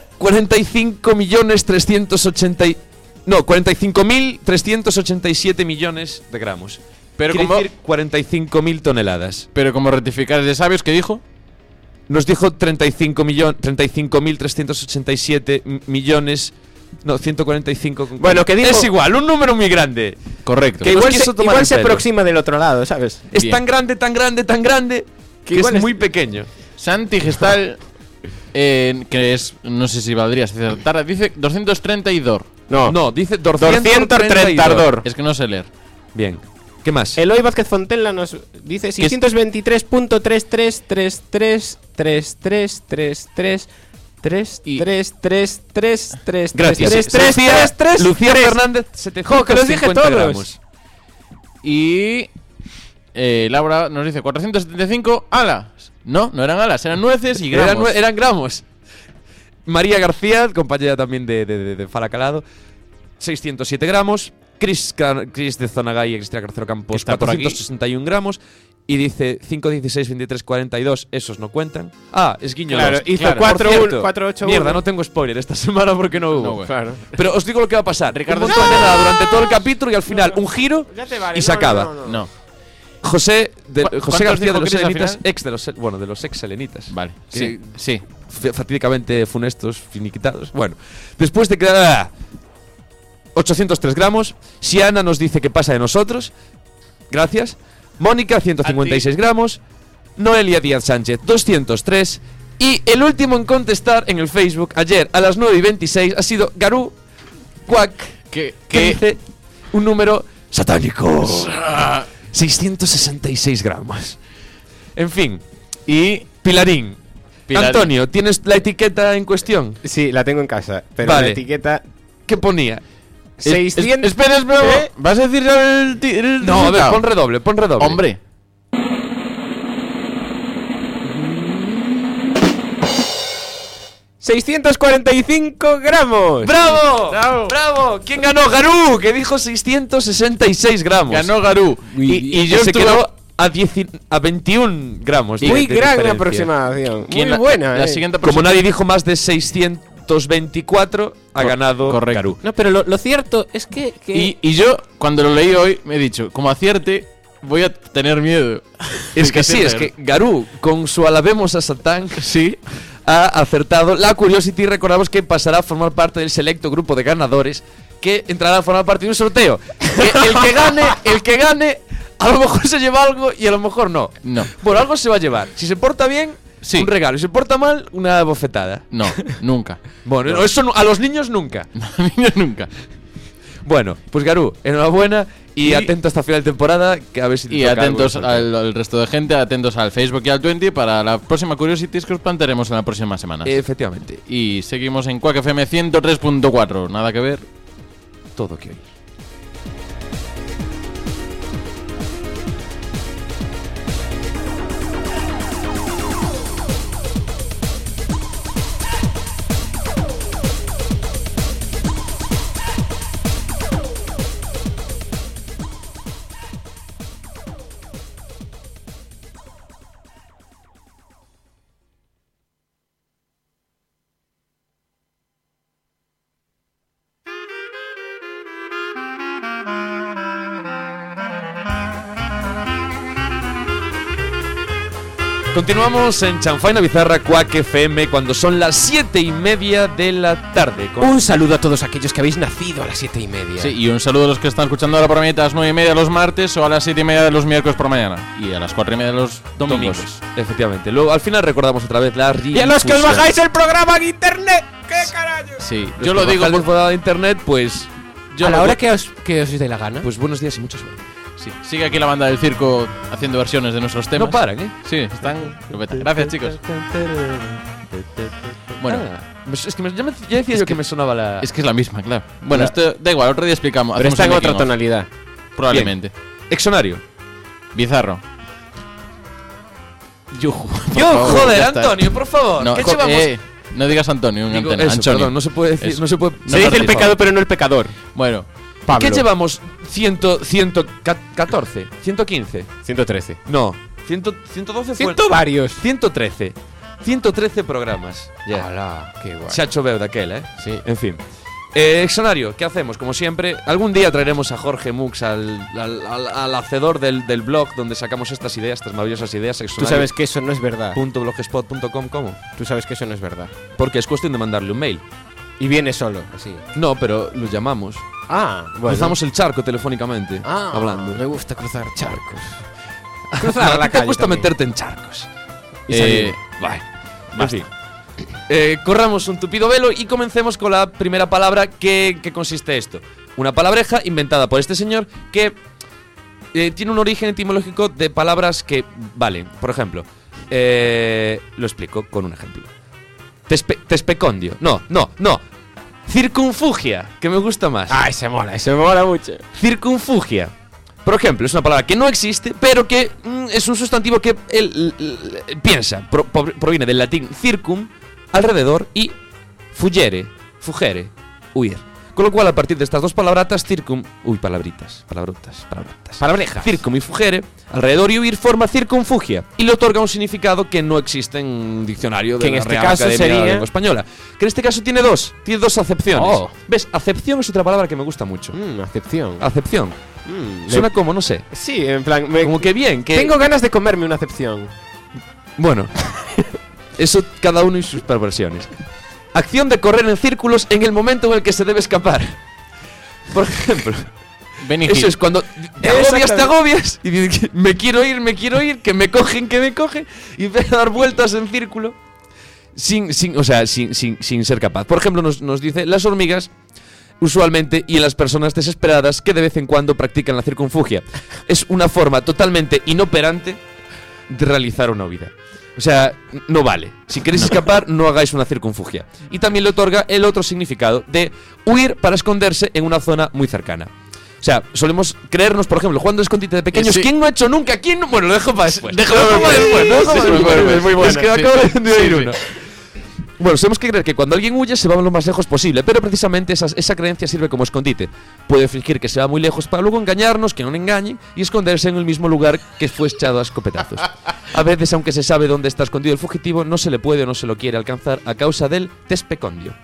C: 45.387 millones de gramos.
D: Pero
C: Quiere
D: como,
C: decir 45.000 toneladas.
D: pero como rectificar de sabios, ¿qué dijo?
C: Nos dijo 35.387 millones. No, 145.
E: Bueno, que dijo-
C: Es igual, un número muy grande.
D: Correcto.
E: Que
C: Nos
E: igual
C: quiso
E: se,
C: tomar
E: igual
C: el
E: se
C: pelo.
E: aproxima del otro lado, ¿sabes?
C: Es
D: Bien.
C: tan grande, tan grande, tan grande que
E: igual
C: es
E: es-
C: muy pequeño.
D: Santi Gestal, que es, no sé si valdría si acertara, dice 232.
C: No, dice
E: 232.
D: Es que no sé leer.
C: Bien. ¿Qué más?
E: Eloy Vázquez Fontella nos dice 623.3333333333
D: Y-
E: 333333
C: Gracias.
E: 3333
C: Lucía Fernández, 750
E: Jo, que los dije todos.
C: gramos.
D: Y Laura nos dice 475 alas. No eran alas, eran nueces y gramos.
C: Eran gramos. María García, compañera también de Falacalado, 607 gramos. Chris de Zonagay y Cristina Carcero Campos,
D: Está por aquí.
C: 461 gramos. Y dice 5, 16, 23, 42. Esos no cuentan. Ah, es guiño.
E: Claro,
C: Lost.
E: hizo
C: Por
E: 4,
C: cierto,
E: 4, 8,
C: Mierda, no tengo spoiler esta semana porque no hubo.
D: No, güey.
E: Claro.
C: Pero os digo lo que va a pasar.
D: Ricardo
C: Un montón de nada durante todo el capítulo y al final un giro
E: Ya te vale,
C: y se
E: no,
C: acaba.
D: No.
C: José
D: ¿Cuántos
C: García
D: dijo
C: de los
D: Chris al
C: Selenitas,
D: final?
C: ex de los ex Selenitas.
D: Vale.
C: Sí.
D: Sí.
C: Fatídicamente funestos, finiquitados. Bueno, después de quedar 803 gramos, Siana nos dice que pasa de nosotros. Gracias. Mónica, 156 gramos. Noelia Díaz Sánchez, 203. Y el último en contestar en el Facebook ayer a las 9:26 ha sido Garú Quack, que dice un número satánico. 666 gramos. En fin. Y Pilarín. Antonio, ¿tienes la etiqueta en cuestión?
E: Sí, la tengo en casa, pero
C: Vale.
E: la etiqueta
C: ¿Qué ponía?
E: 600.
D: Espera.
E: ¿Eh?
D: ¿Vas a decir ya el
C: No, a ver,
D: resultado?
C: pon redoble.
D: Hombre.
E: ¡645 gramos!
C: ¡Bravo!
E: Bravo.
C: ¡Bravo! ¿Quién ganó? Garú, que dijo 666 gramos.
D: Ganó Garú.
C: Y yo se quedó a 21 gramos. de-
E: Muy
C: de
E: gran
C: diferencia.
E: aproximación.
D: ¿Quién
E: Muy buena.
D: La siguiente
C: Como
D: persona.
C: nadie dijo más de 624, ha ganado
D: correcto.
C: Garú.
E: No, pero lo cierto es que
D: Y yo, cuando lo leí hoy, me he dicho, como acierte, voy a tener miedo.
C: Es que sí, es
D: acierte
C: que Garú, con su alabemos a Satán,
D: sí.
C: ha acertado la Curiosity. Recordamos que pasará a formar parte del selecto grupo de ganadores que entrará a formar parte de un sorteo. Que el que gane, a lo mejor se lleva algo y a lo mejor no.
D: No.
C: Bueno, algo se va a llevar. Si se porta bien,
D: Sí.
C: un regalo. Si se porta mal, una bofetada.
D: No, nunca.
C: Bueno, eso a los niños nunca.
D: A mí no, nunca.
C: Bueno, pues Garú, enhorabuena y atento hasta final de temporada, que a ver si te
D: Y
C: toca
D: atentos
C: algo.
D: al resto de gente, atentos al Facebook y al 20 para la próxima Curiosities que os plantearemos en la próxima semana.
C: Efectivamente,
D: Y seguimos en Quack FM 103.4. Nada que ver.
C: todo que oír. Continuamos en Chanfaina Bizarra Quack FM cuando son las 7:30 de la tarde.
E: Un saludo a todos aquellos que habéis nacido a las 7:30.
D: Sí, y un saludo a los que están escuchando ahora por mañana a las 9:30 los martes o a las 7:30 de los miércoles por mañana. Y a las 4:30 de los domingos.
C: Efectivamente. Luego, al final recordamos otra vez la
E: Y a los que os bajáis el programa en internet. ¿Qué carajo?
D: Sí, yo lo digo
C: por de internet, pues
E: A la hora que os dé la gana.
C: pues buenos días y mucha suerte.
D: Sí, sigue aquí la banda del circo haciendo versiones de nuestros temas.
C: No paran, ¿eh?
D: Sí, están. Gracias, chicos. Bueno,
C: Es que ya decía yo que me sonaba la.
D: es que es la misma, claro. Bueno, esto da igual, otro día explicamos.
E: Pero
D: hacemos
E: está en
D: un
E: otra
D: making of,
E: tonalidad.
D: probablemente.
C: Exonario.
D: Bizarro. Yuju. por
C: Yo,
D: favor,
C: joder,
D: ya está.
C: Antonio, por favor.
D: No,
C: ¿Qué llevamos?
D: no digas Antonio, un
C: Digo,
D: antena.
C: eso,
D: Antonio.
C: perdón, no se puede decir,
D: Eso.
C: no se puede.
E: Se dice el pecado, pero no el pecador.
D: Bueno,
E: Pablo.
C: ¿Qué llevamos? 114, 115.
E: 113.
C: No, 112 fue.
E: Ciento varios.
C: 113. 113 programas. Ya.
E: Hola, qué guay.
C: Se ha hecho veo de aquel, ¿eh?
E: Sí.
C: En fin. Exonario, ¿qué hacemos? Como siempre, algún día traeremos a Jorge Mux al hacedor del blog donde sacamos estas ideas, estas maravillosas ideas.
E: Tú sabes que eso no es verdad.
C: .blogspot.com, ¿cómo?
E: Tú sabes que eso no es verdad.
C: Porque es cuestión de mandarle un mail.
E: Y viene solo, así.
C: No, pero lo llamamos.
E: Ah, bueno.
C: Cruzamos el charco telefónicamente, hablando.
E: Me gusta cruzar charcos.
C: Cruzar
E: la
C: te
E: calle
C: gusta
E: también.
C: meterte en charcos.
E: Y salir.
C: Vale. En fin. Corramos un tupido velo y comencemos con la primera palabra. ¿Qué consiste esto? Una palabreja inventada por este señor que tiene un origen etimológico de palabras que valen. Por ejemplo, lo explico con un ejemplo. Tespecondio. No. Circunfugia, que me gusta más.
E: Ay, se mola mucho.
C: Circunfugia. Por ejemplo, es una palabra que no existe, pero que es un sustantivo que él piensa. Proviene del latín circum, alrededor, y fugere, huir. Con lo cual, a partir de estas dos palabrotas, palabrotas.
E: Palabreja.
C: Circum y fugere, alrededor y huir, forma circunfugia. Y le otorga un significado que no existe en un diccionario de
E: Que en
C: la
E: este
C: Real
E: caso
C: Academia de la
E: sería-
C: Lengua Española. Que en este caso tiene dos acepciones.
E: Oh.
C: ¿Ves? Acepción es otra palabra que me gusta mucho.
E: Acepción.
C: Acepción. Suena como, no sé.
E: Sí, en plan.
C: Como que bien, que.
E: Tengo ganas de comerme una acepción.
C: Bueno. Eso cada uno y sus perversiones. Acción de correr en círculos en el momento en el que se debe escapar. Por ejemplo.
D: Benny
C: Eso
D: Hill.
C: es cuando te agobias y dices, me quiero ir, que me cogen, y empieza a dar vueltas en círculo sin ser capaz. Por ejemplo, nos dice las hormigas usualmente y en las personas desesperadas que de vez en cuando practican la circunfugia. Es una forma totalmente inoperante de realizar una huida. O sea, no vale. Si queréis escapar, no hagáis una circunfugia. Y también le otorga el otro significado de huir para esconderse en una zona muy cercana. O sea, solemos creernos, por ejemplo, jugando al escondite de pequeños.
D: Sí.
C: ¿Quién no ha hecho nunca? ¿Quién no? Bueno, lo dejo para después.
D: Déjalo
C: Lo dejo para
D: después.
C: después, lo dejo
D: Sí,
C: para
D: sí,
C: después.
D: es muy buena.
C: Es que
D: Sí.
C: acabo de oír
D: Sí,
C: uno. Bueno, tenemos que creer que cuando alguien huye se va lo más lejos posible, pero precisamente esa creencia sirve como escondite. Puede fingir que se va muy lejos para luego engañarnos, que no le engañen, y esconderse en el mismo lugar que fue echado a escopetazos. A veces, aunque se sabe dónde está escondido el fugitivo, no se le puede o no se lo quiere alcanzar a causa del tespecondio.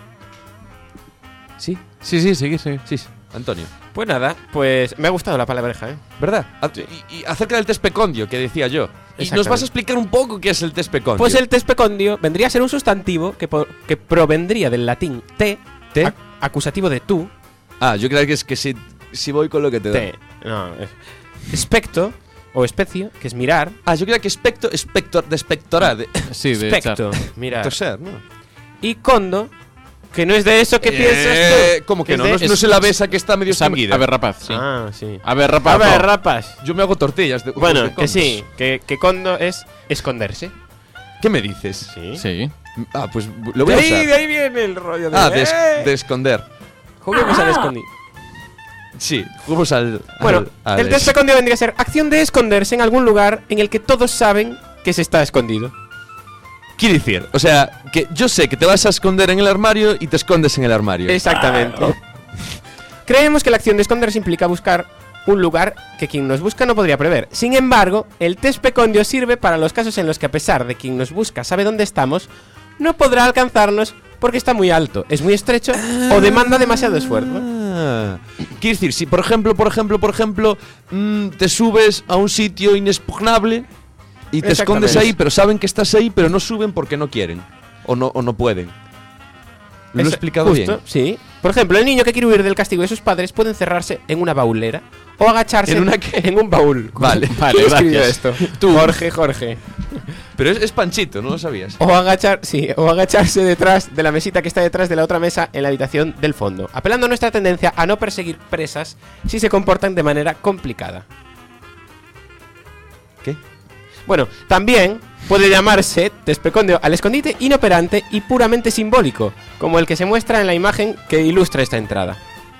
C: ¿Sí?
D: Sí,
C: Sí, Antonio.
E: Pues nada, pues me ha gustado la palabreja, ¿eh?
C: ¿Verdad? Y acerca del tespecondio, que decía yo. Y nos vas a explicar un poco qué es el tespecondio.
E: Pues el tespecondio vendría a ser un sustantivo que provendría del latín te,
C: ¿Te?
E: acusativo de tú,
C: Ah, yo creo que es que si voy con lo que te da.
E: te, no, especto o especio, que es mirar,
C: Ah, yo creo que de espectorar, de
D: Sí, de echar.
E: especto, mirar,
C: toser, ¿no?
E: y condo, Que no es de eso que piensas tú.
C: ¿Cómo que
E: Es
C: no?
E: de-
C: No es la besa que está medio extinguida.
D: Ave rapaz, sí.
E: Ah, sí.
D: Ave rapaz.
E: A ver, rapaz.
C: Yo me hago tortillas.
E: Bueno,
C: de
E: que
C: condos.
E: sí, que condo es esconderse.
C: ¿Qué me dices?
E: Sí.
D: Sí.
C: Ah, pues lo voy a usar.
E: De ahí viene el rollo de.
C: De esconder.
E: Juguemos al escondido.
C: Sí, jugamos al.
E: Bueno,
C: al
E: el test escondido vendría a ser acción de esconderse en algún lugar en el que todos saben que se está escondido.
C: Quiere decir, o sea, que yo sé que te vas a esconder en el armario y te escondes en el armario.
E: Exactamente. Creemos que la acción de esconderse implica buscar un lugar que quien nos busca no podría prever. Sin embargo, el test pecondio sirve para los casos en los que, a pesar de quien nos busca sabe dónde estamos, no podrá alcanzarnos porque está muy alto, es muy estrecho o demanda demasiado esfuerzo.
C: Quiere decir, si por ejemplo, te subes a un sitio inexpugnable y te escondes
E: Exactamente.
C: ahí, pero saben que estás ahí, pero no suben porque no quieren o no pueden. ¿Lo he
E: Es-
C: explicado
E: justo,
C: bien?
E: Sí. Por ejemplo, el niño que quiere huir del castigo de sus padres puede encerrarse en una baulera o agacharse
C: ¿En una qué?
E: en un baúl.
C: Vale.
E: Vale,
D: Gracias.
E: escribió esto. Tú, Jorge.
C: Pero es Panchito, ¿no lo sabías?
E: O agacharse detrás de la mesita que está detrás de la otra mesa en la habitación del fondo, apelando a nuestra tendencia a no perseguir presas si se comportan de manera complicada.
C: ¿Qué?
E: Bueno, también puede llamarse despecondio al escondite inoperante y puramente simbólico, como el que se muestra en la imagen que ilustra esta entrada.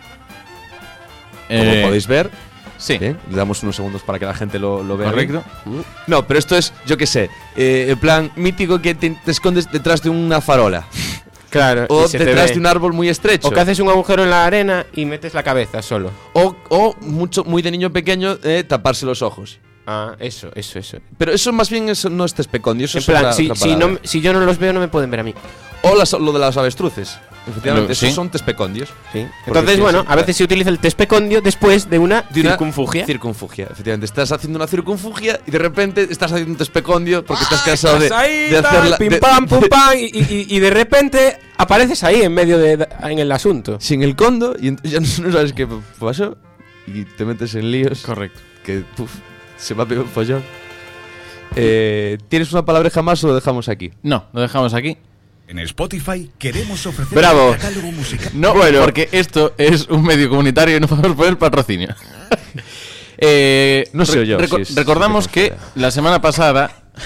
C: Como podéis ver.
D: Sí.
C: Bien, le damos unos segundos para que la gente lo vea.
D: Correcto.
C: bien. No, pero esto es, yo qué sé, en plan mítico que te escondes detrás de una farola.
E: Claro,
C: O detrás de un árbol muy estrecho.
E: O que haces un agujero en la arena y metes la cabeza solo.
C: O muy de niño pequeño, taparse los ojos.
E: Ah, eso.
C: Pero eso más bien eso no es tespecondio, eso
E: En
C: es
E: plan,
C: otra palabra.
E: si yo no los veo, no me pueden ver a mí.
C: O lo de las avestruces. Efectivamente,
D: Sí.
C: esos son tespecondios.
E: Entonces, bueno, a veces se utiliza el tespecondio después de una
C: De una
E: circunfugia.
C: Circunfugia, efectivamente. Estás haciendo una circunfugia y de repente estás haciendo un tespecondio porque te has cansado de hacerla.
E: Pim pam, pum pam, y de repente apareces ahí en medio en el asunto.
C: Sin el condo y ya no sabes qué pasó y te metes en líos.
D: Correcto.
C: Que se va a pegar un follón. ¿Tienes una palabreja más o lo dejamos aquí?
D: No, lo dejamos aquí.
G: En Spotify queremos ofrecer
E: Bravo.
G: un catálogo musical.
D: No, porque esto es un medio comunitario y no podemos poner patrocinio.
C: No sé yo, si es-
D: recordamos
C: si
D: que
C: considera.
D: la semana pasada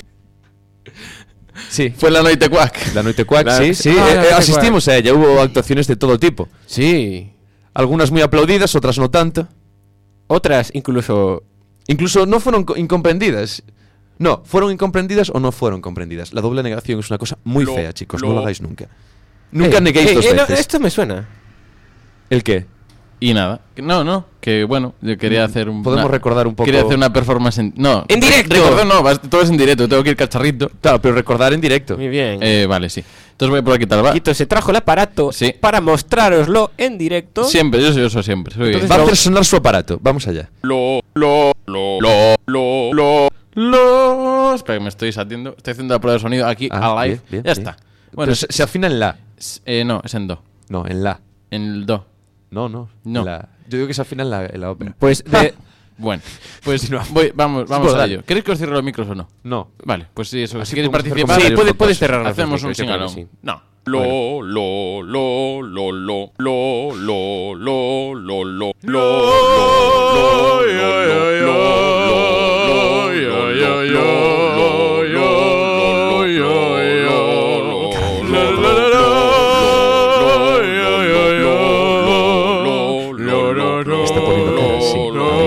C: Sí.
D: fue la Noite Quack.
C: La Noite Quack,
E: Claro.
C: sí.
E: Ah, la Noite
C: asistimos a ella. Hubo actuaciones de todo tipo.
E: Sí.
C: Algunas muy aplaudidas, otras no tanto.
E: Otras incluso...
C: Incluso no fueron incomprendidas. No, fueron incomprendidas o no fueron comprendidas. La doble negación es una cosa muy fea, chicos. No lo hagáis nunca. Nunca neguéis dos
E: no,
C: veces.
E: esto me suena.
C: ¿El qué?
D: Y nada. No. Que bueno, yo quería hacer un.
C: Podemos recordar un poco-
D: Quería hacer una performance en. No.
E: ¡En directo!
D: Recordar no, todo es en directo. Tengo que ir cacharrito.
C: Claro, pero recordar en directo.
E: Muy bien.
D: Vale, sí. Entonces voy a por aquí tal, va.
E: Quito se trajo el aparato
D: Sí.
E: para mostrároslo en directo.
D: Siempre, yo soy eso siempre. Soy
E: Entonces,
C: Va a hacer sonar su aparato. Vamos allá.
D: Espera que me estoy satiendo. Estoy haciendo la prueba de sonido aquí
C: Ah,
D: a live.
C: bien, bien,
D: Ya
C: bien.
D: está. Bueno,
C: Pero se afina en la.
D: no, es en do.
C: No, en la.
D: En el do.
C: No.
D: No.
C: en la. Yo digo que se afina en la ópera.
E: Pues
D: Bueno, pues vamos
C: Bueno,
D: a
C: dale.
D: ello. ¿Queréis que os cierre los micros o no?
C: No.
D: Vale, pues sí, eso.
C: Así
D: Si queréis
C: podemos hacer
D: participar,
C: comentarios por
E: puedes
C: paso.
E: cerrar
D: hacemos un
E: los micros, yo creo
D: singalón.
E: que sí.
D: No.
C: Está poniendo cara, sí.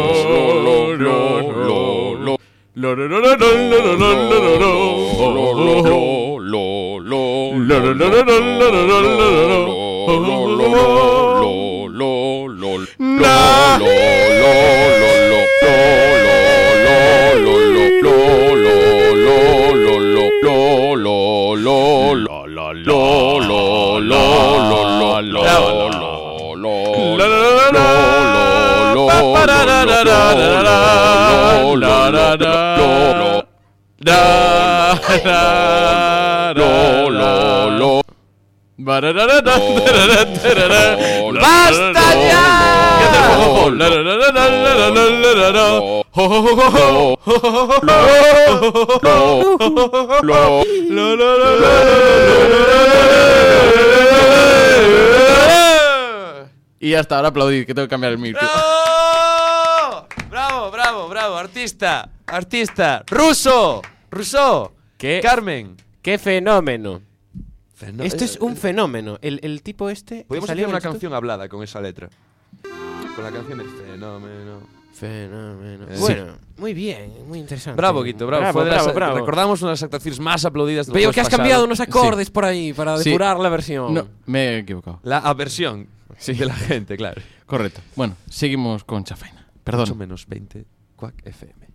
D: ¡Basta ya! Y hasta ahora aplaudid, que tengo que cambiar el micro.
C: ¡Bravo! Artista. ¡Ruso!
E: ¿Qué?
C: Carmen.
E: ¡Qué fenómeno!
C: Fenó-
E: Esto es un fenómeno. El tipo este. que
C: Podemos
E: salió
C: hacer
E: en
C: una
E: el TikTok.
C: canción hablada con esa letra. Con la canción del fenómeno.
E: Fenómeno.
C: Sí.
E: Bueno, muy bien, muy interesante.
C: Bravo, Guito, bravo. Fue de las-
E: bravo.
C: Recordamos una de las actuaciones más aplaudidas del
E: Veo
C: jueves
E: que has
C: pasado.
E: cambiado unos acordes por ahí para
D: Sí.
E: depurar la versión.
D: No, me he equivocado.
C: La aversión de la gente, claro.
D: Correcto. Bueno, seguimos con Chafaina.
C: 8
D: Perdón.
C: menos 20, Quack FM.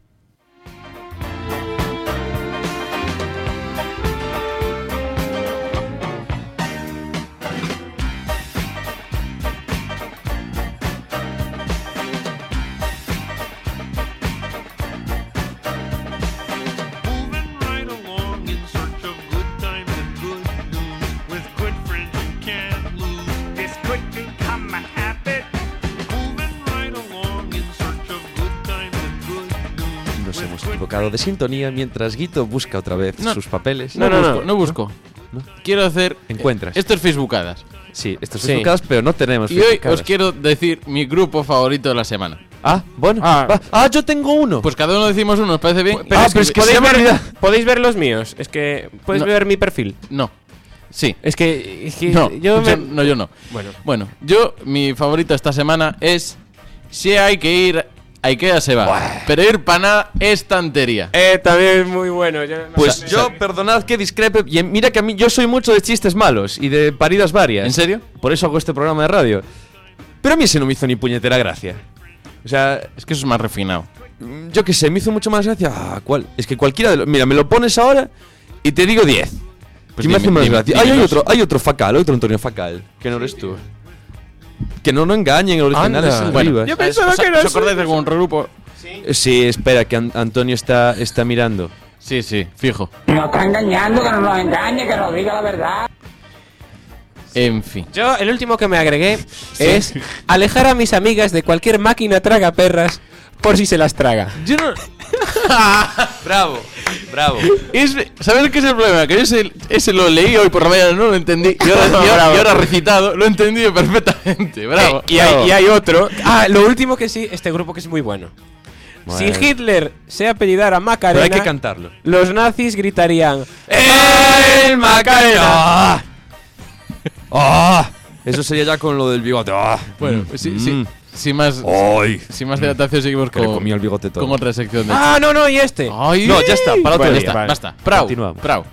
H: Moving right along in search of good times and good news. With good friends you can't lose. This could become a habit. Moving right along in search of good times and good news.
C: Nos
H: With
C: hemos
H: good
C: equivocado de sintonía mientras Guito busca otra vez
D: No.
C: sus papeles.
D: No busco.
C: ¿No?
D: Quiero hacer.
C: Encuentras.
D: Esto es Facebookadas.
C: Sí, estos
E: Sí.
C: equivocados, pero no tenemos
D: Y hoy
C: verificadas.
D: os quiero decir mi grupo favorito de la semana.
C: Ah, bueno.
E: Ah.
C: Yo tengo uno.
D: Pues cada uno decimos uno, ¿os parece bien?
E: Pero
C: Ah,
E: es
C: pero
E: que
C: es que se me ha olvidado.
E: podéis ver los míos. Es que puedes
D: No.
E: ver mi perfil.
D: No. Sí.
E: Es que
D: No,
E: yo me...
D: yo no.
E: Bueno.
D: Yo, mi favorito esta semana es. Si hay que ir, IKEA se va. Pero ir para nada es tantería.
E: También es muy bueno.
C: Pues yo, perdonad que discrepe. Y mira que a mí yo soy mucho de chistes malos y de paridas varias.
D: ¿En serio?
C: Por eso hago este programa de radio. Pero a mí ese no me hizo ni puñetera gracia. O sea,
D: Es que eso es más refinado.
C: yo qué sé, me hizo mucho más gracia. ¿Cuál? Es que cualquiera de los. Mira, me lo pones ahora y te digo 10.
D: Pues
C: ¿Quién me hace
D: dime,
C: más
D: dime,
C: gracia?
D: dímelos.
C: Hay otro Facal, otro Antonio Facal. Que no eres tú. Que no engañen, el original
E: Anda.
C: es el
D: Bueno,
C: Rivas.
E: Yo pensaba que era
D: ¿Os acordáis de algún grupo?
C: Sí, espera, que Antonio está mirando.
D: Sí, fijo.
B: Nos está engañando, que no nos engañe, que nos diga la verdad.
D: En fin.
E: Yo, el último que me agregué es alejar a mis amigas de cualquier máquina traga perras por si se las traga.
C: Yo no. Bravo.
D: ¿Sabes qué es el problema? Que yo ese lo leí hoy por la mañana, no lo entendí. Y ahora recitado, lo he entendido perfectamente. Bravo.
E: Y hay otro. Lo último que sí, este grupo que es muy bueno. Si Hitler se apellidara Macarena,
C: Pero hay que cantarlo.
E: los nazis gritarían
C: ¡El Macarena! Eso sería ya con lo del bigote.
D: Bueno, pues sí. Sin más dilatación seguimos
C: Que le
D: con,
C: comía el bigote todo.
D: con otra sección de...
E: no, y este.
D: ¡Ay!
C: No, ya está, para otro
D: Bueno,
C: día.
D: ya
E: Vale.
D: está, basta. Prau,
C: Continuamos.
D: prau.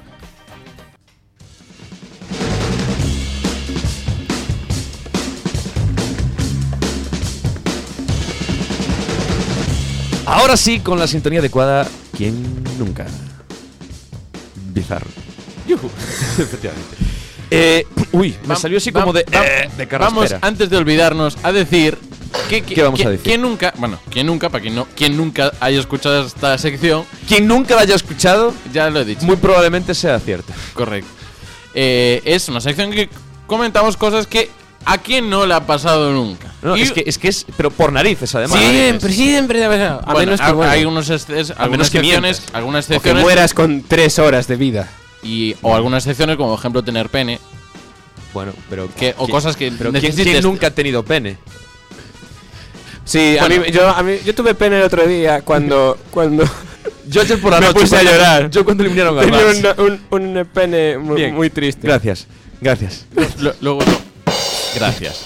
C: Ahora sí, con la sintonía adecuada, ¿quién nunca? Bizarro. Yuhu. Efectivamente. Me salió así como de carraspera.
D: Vamos, antes de olvidarnos, a decir...
C: ¿Qué vamos a decir?
D: ¿Quién nunca, para quien nunca haya escuchado esta sección,
C: Quien nunca la haya escuchado,
D: ya lo he dicho.
C: muy probablemente sea cierto.
D: Correcto. Es una sección que comentamos cosas que a quien no le ha pasado nunca.
C: No,
D: Y-
C: es que es. Pero por narices, además.
E: Siempre. A
D: bueno,
E: menos que
D: hay
E: bueno,
D: algunas
C: que
D: excepciones,
C: mientas.
D: algunas
E: o que
D: excepciones
E: mueras con 3 horas de vida.
D: o algunas excepciones como por ejemplo tener pene
C: Bueno, pero.
D: o cosas que
C: Pero ¿quién
D: necesites-
C: nunca ha tenido pene?
E: Sí,
D: Bueno.
E: yo tuve pena el otro día cuando
C: Yo ayer por la
E: Me
C: noche.
E: puse a
C: cuando-
E: llorar.
C: Yo cuando eliminaron a
E: tenía
C: Ras.
E: un pene
C: Bien.
E: muy triste.
C: Gracias.
D: Luego no. Gracias.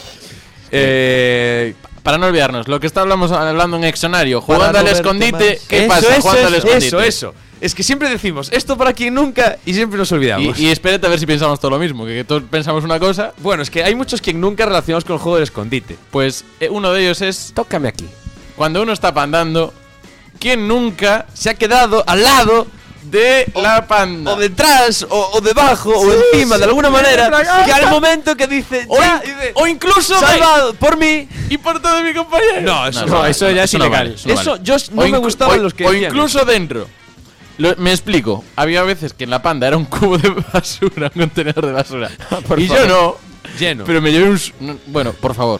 D: Para no olvidarnos, lo que estábamos hablando en Exonario, jugando
C: Para
D: al
C: no verte
D: escondite,
C: más.
D: ¿qué
C: Eso,
D: pasa?
C: eso,
D: Jugando al
C: eso,
D: escondite.
C: eso. Es que siempre decimos esto para quien nunca y siempre nos olvidamos.
D: Y espérate a ver si pensamos todo lo mismo, que todos pensamos una cosa,
C: Bueno, es que hay muchos quien nunca relacionados con el juego del escondite.
D: pues uno de ellos es
E: Tócame aquí.
D: cuando uno está pandando, ¿quién nunca
C: Se ha quedado al lado
D: de la panda?
C: o detrás o debajo o encima de alguna manera que al momento que dice ya, dice,
D: o incluso
C: salvado por mí.
D: y por todo mi compañero.
C: No, eso
E: no, eso ya es
D: no
E: ilegal.
D: vale, eso no
C: Eso
D: vale.
C: yo no me gustaban los que
D: o
C: decían
D: incluso dentro. Me explico. Había veces que en la panda era un cubo de basura, un contenedor de basura. Y yo no.
C: lleno.
D: Pero me llevé bueno, por favor.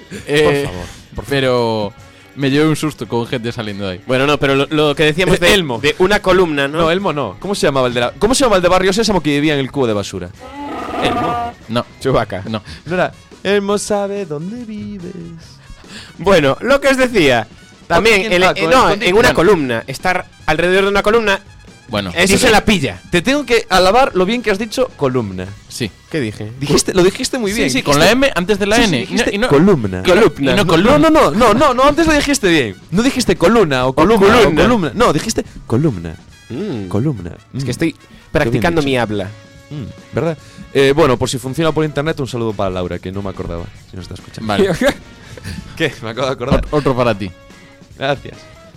D: Pero me llevé un susto con gente saliendo de ahí.
E: Bueno, no, pero lo que decíamos de
C: Elmo.
E: de una columna, ¿no?
C: No, Elmo no. ¿Cómo se llamaba el de Barrio Sésamo que vivía en el cubo de basura? Elmo.
D: No,
E: Chewbacca.
D: no.
C: No era Él no sabe dónde vives.
E: Bueno, lo que os decía. También
C: ¿Quién va con el escondite?
E: en una columna. Estar alrededor de una columna.
D: Bueno,
E: Eso se la pilla.
C: Te tengo que alabar lo bien que has dicho columna.
D: sí.
E: ¿Qué dije?
C: Lo dijiste muy bien.
D: Sí, con la M antes de la
C: Sí,
D: N.
C: dijiste
D: Y no-
C: columna.
D: y no columna.
C: No, antes lo dijiste bien. No dijiste columna o columna. No, dijiste columna. Columna.
E: Es que estoy practicando mi habla.
C: ¿Verdad? Bueno, por si funciona por internet, un saludo para Laura, que no me acordaba. Si nos está escuchando.
D: Vale.
C: ¿Qué? Me acabo de acordar.
D: Otro para ti.
C: Gracias.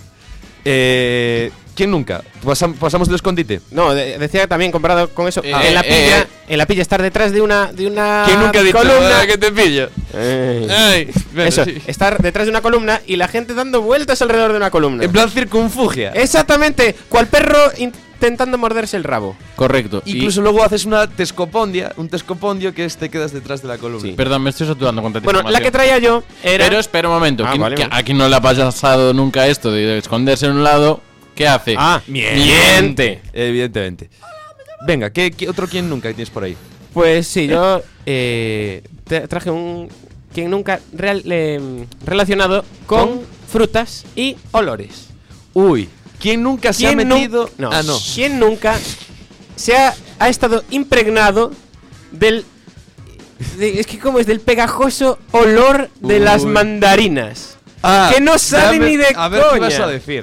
C: ¿Quién nunca? Pasamos del escondite.
E: No, decía también comparado con eso.
D: Eh,
E: en la pilla estar detrás de una
C: ¿Quién nunca ha dicho
E: columna.
C: que te pillo? Ay, bueno,
E: Eso,
C: sí.
E: estar detrás de una columna y la gente dando vueltas alrededor de una columna.
C: En plan circunfugia.
E: Exactamente, cual perro intentando morderse el rabo.
D: Correcto.
C: Incluso luego haces una tescopondia, un tescopondio que te quedas detrás de la columna.
E: Sí.
D: Perdón, me estoy saturando con tanta
E: Bueno, la que
D: información.
E: traía yo era.
D: Pero espera un momento.
E: Ah,
D: ¿quién-
E: vale, vale.
D: ¿A quién no le ha pasado nunca esto de esconderse en un lado? ¿Qué hace?
E: Miente.
C: Evidentemente. Venga, ¿qué otro quién nunca tienes por ahí?
E: Pues sí, yo traje un. Quien nunca relacionado con frutas y olores.
C: Uy, ¿quién nunca se ha
E: ¿Quién
C: metido?
E: No.
C: Ah, no.
E: ¿Quién nunca se ha estado impregnado del. Es que, ¿cómo es? Del pegajoso olor de las
C: Uy.
E: mandarinas.
C: Ah,
E: que no sale
C: dame-
E: ni de
C: A ver, ¿qué
E: coña.
C: vas a decir?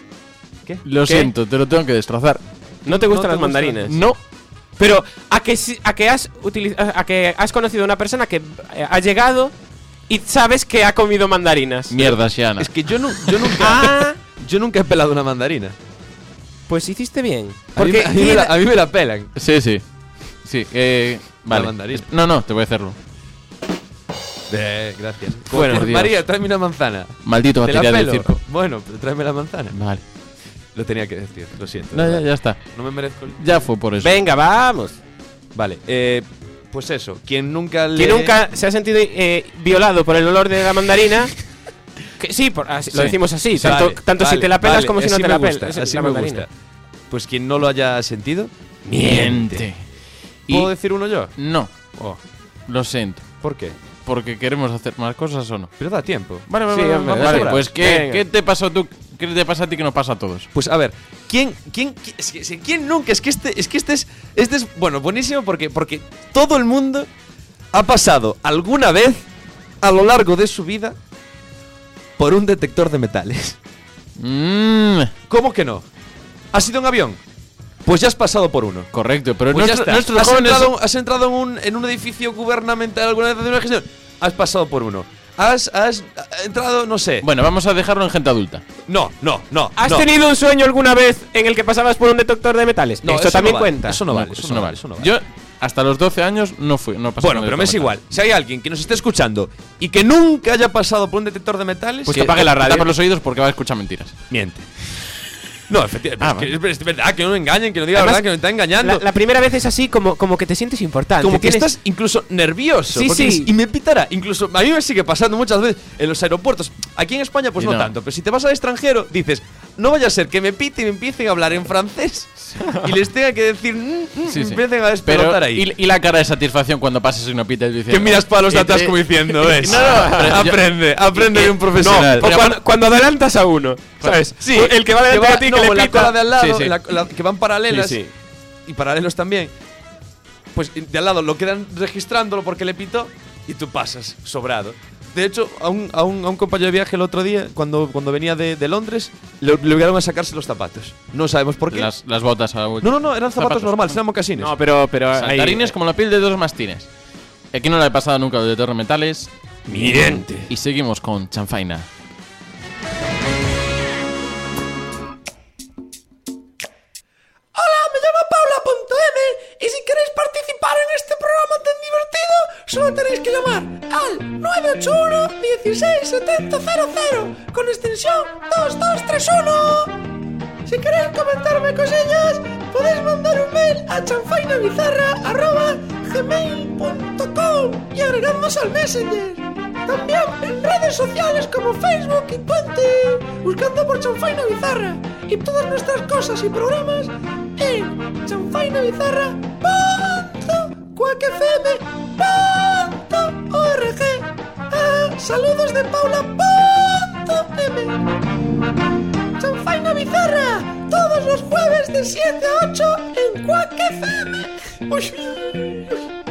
D: Lo
E: ¿Qué?
D: siento, te lo tengo que destrozar.
E: ¿No te gustan
C: ¿No
E: las
C: te
E: mandarinas?
D: No.
E: Pero a que has conocido a una persona que ha llegado y sabes que ha comido mandarinas.
D: Mierda, Shiana.
C: Es que yo nunca.
E: Ah,
C: Yo nunca he pelado una mandarina.
E: pues hiciste bien.
C: A mí,
E: Porque
C: a mí me la pelan.
D: Sí, sí. Sí, vale.
C: mandarina.
D: No, te voy a hacerlo.
C: Gracias.
E: Bueno,
D: por Dios.
C: María, tráeme una manzana.
D: Maldito
C: ¿Te la
D: batería del
C: pelo?
D: circo.
C: Bueno, pero tráeme la manzana.
D: Vale.
C: Lo tenía que decir, lo siento.
D: No,
C: de
D: ya,
C: verdad.
D: ya está.
C: No me merezco el...
D: Ya fue por eso.
E: venga, vamos.
C: Vale, pues eso. Quien nunca le...
E: Que nunca se ha sentido violado por el olor de la mandarina. Que sí, lo decimos así.
C: Vale,
E: tanto si
C: vale,
E: te la pelas
C: vale,
E: como si no
C: así
E: te
C: me
E: la
C: gusta,
E: pelas.
C: así
E: la
C: me
E: mandarina.
C: gusta. Pues quien no lo haya sentido...
D: Miente.
C: ¿Puedo
D: Y
C: decir uno yo?
D: no,
C: Oh,
D: lo siento.
C: ¿por qué?
D: Porque queremos hacer más cosas o no.
C: Pero da tiempo.
D: Vale,
E: Sí, hombre,
C: vamos
E: vale,
C: ahora.
D: Pues
E: Venga.
D: ¿qué te pasó tú? ¿Qué te pasa a ti que nos pasa a todos?
C: Pues a ver, ¿quién nunca? Es que este es bueno, buenísimo porque todo el mundo ha pasado alguna vez a lo largo de su vida por un detector de metales. ¿Cómo que no? ¿Has ido en avión? Pues ya has pasado por uno.
D: Correcto, pero
C: Pues ya está.
D: nuestros
C: ¿Has
D: jóvenes...
C: entrado en un edificio gubernamental alguna vez de una gestión? Has pasado por uno. Has entrado, no sé.
D: Bueno, vamos a dejarlo en gente adulta.
C: No.
E: ¿Has
C: no.
E: tenido un sueño alguna vez en el que pasabas por un detector de metales?
C: No,
E: Esto
C: eso
E: también
C: no vale,
E: cuenta.
C: eso no vale.
D: Eso no vale.
C: Eso no vale.
D: Yo, hasta los 12 años, no pasé
C: Bueno,
D: por
C: pero
D: un
C: me es
D: detector
C: igual.
D: metal.
C: Si hay alguien que nos esté escuchando y que nunca haya pasado por un detector de metales,
E: Pues que apague la radio.
D: Tapa los oídos porque va a escuchar mentiras.
C: miente. No, efectivamente. Es verdad, que no me engañen, que no diga la
E: Además,
C: verdad, que me está engañando.
E: La primera vez es así como que te sientes importante.
C: Como que
E: Tienes-
C: estás incluso nervioso.
E: Sí,
C: porque
E: sí.
C: Y me pitará. Incluso a mí me sigue pasando muchas veces en los aeropuertos. Aquí en España, pues
D: Y
C: no
D: no.
C: tanto. Pero si te vas al extranjero, dices, no vaya a ser que me pite y me empiecen a hablar en francés y les tenga que decir,
D: Sí, sí.
C: empiecen a
D: Pero,
C: despelotar ahí.
D: y la cara de satisfacción cuando pasas una pita y dices...
C: Que miras para los datos como diciendo, ¿ves?
D: No, pero yo-
C: aprende de un profesional.
E: No, o cuando adelantas a uno, ¿sabes?
C: Sí,
E: el que va delante de ti,
C: no,
E: que le
C: la
E: pita.
C: cola de al lado,
D: Sí, sí.
C: que van paralelas
E: Sí, sí.
C: y paralelos también. Pues de al lado lo quedan registrándolo porque le pitó y tú pasas sobrado. De hecho, a un compañero de viaje el otro día, cuando venía de Londres, le obligaron a sacarse los zapatos. No sabemos por qué.
D: Las botas a la vuelta.
C: No, eran zapatos normales, eran mocasines.
E: No, pero ahí-
D: Saltarines como la piel de dos mastines. Aquí no le ha pasado nunca lo de Torre Metales.
C: Miente.
D: Y seguimos con Chanfaina.
I: Hola, me llamo Paula.m y si queréis participar en este programa tan divertido, solo tenéis que llamar al 981 16 70 00 con extensión 2231. Si queréis comentarme cosillas, podéis mandar un mail a chanfainabizarra@gmail.com y agregadnos al Messenger. También en redes sociales como Facebook y Twitter, buscando por Chanfaina Bizarra, y todas nuestras cosas y programas en chanfainabizarra.quackfm.org. Saludos de Paula.m. Chanfaina Bizarra, todos los jueves de 7 a 8 en Quack FM. Uy.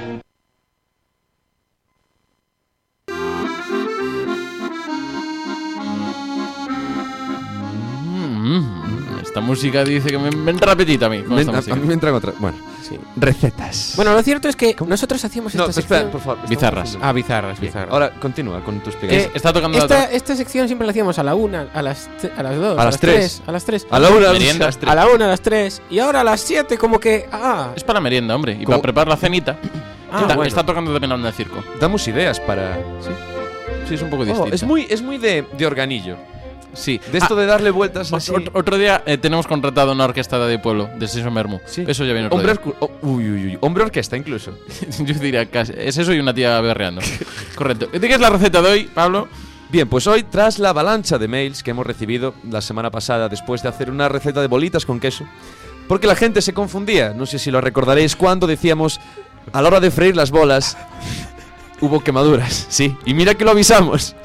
D: Esta música dice que me entra apetito a mí. Con esta música.
C: A mí me entran otras. Bueno,
E: Sí.
C: recetas.
E: Bueno, lo cierto es que nosotros hacíamos
C: no,
E: esta
C: espera,
E: sección.
C: por favor.
D: Bizarras.
E: Ah, bizarras, bizarras.
C: Ahora continúa con tu explicación.
D: Está tocando la
E: Esta sección siempre la hacíamos a la 1, a las 2,
C: A las 3.
E: a las 3.
C: A la una,
D: Merienda.
C: a las tres.
E: A la 1, a las 3. Y ahora a las 7, como que.
D: Es para merienda, hombre. Y
C: ¿Cómo?
D: para preparar la cenita.
E: Bueno.
D: Está tocando también la del circo.
C: Damos ideas para.
D: Sí, es un poco
C: Oh,
D: distinto.
C: es muy de organillo.
D: Sí.
C: De esto de darle vueltas así.
D: Otro día tenemos contratado una orquesta de pueblo, de Seso Mermu.
C: Sí.
D: Eso ya viene otro
C: Hombre,
D: día.
C: hombre orquesta incluso.
D: Yo diría casi. Es eso y una tía berreando. Correcto. ¿De qué es la receta de hoy, Pablo?
C: Bien, pues hoy, tras la avalancha de mails que hemos recibido la semana pasada después de hacer una receta de bolitas con queso, porque la gente se confundía, no sé si lo recordaréis, cuando decíamos a la hora de freír las bolas hubo quemaduras, sí, y mira que lo avisamos,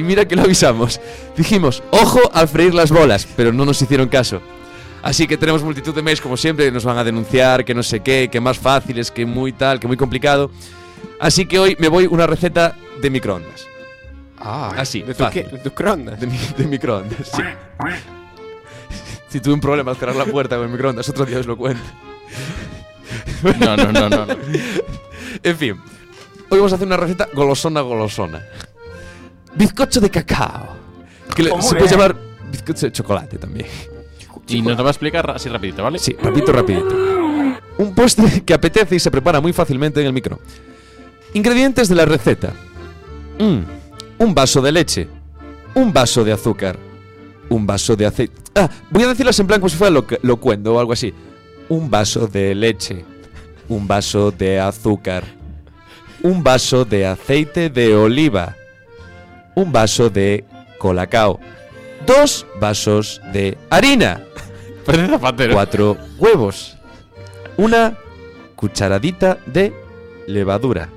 C: dijimos, ojo al freír las bolas, pero no nos hicieron caso. Así que tenemos multitud de mails como siempre, que nos van a denunciar, que no sé qué, que más fáciles, que muy tal, que muy complicado. Así que hoy me voy una receta de microondas. Así,
E: ¿De tu
C: fácil.
E: qué? ¿De tus microondas?
C: De microondas, sí. Si tuve un problema al cerrar la puerta con el microondas, otro día os lo cuento.
D: No.
C: En fin, hoy vamos a hacer una receta golosona. Bizcocho de cacao. Que se puede llamar bizcocho de chocolate también.
D: Y nos lo va a explicar así rapidito, ¿vale?
C: Sí, rapidito. Un postre que apetece y se prepara muy fácilmente en el micro. Ingredientes de la receta. Un vaso de leche. Un vaso de azúcar. Un vaso de aceite. Voy a decirlas en plan como si fuera locuendo o algo así. Un vaso de leche. Un vaso de azúcar. Un vaso de aceite de oliva. Un vaso de colacao. 2 vasos de harina.
D: Parece zapatero.
C: 4 huevos. Una cucharadita de levadura.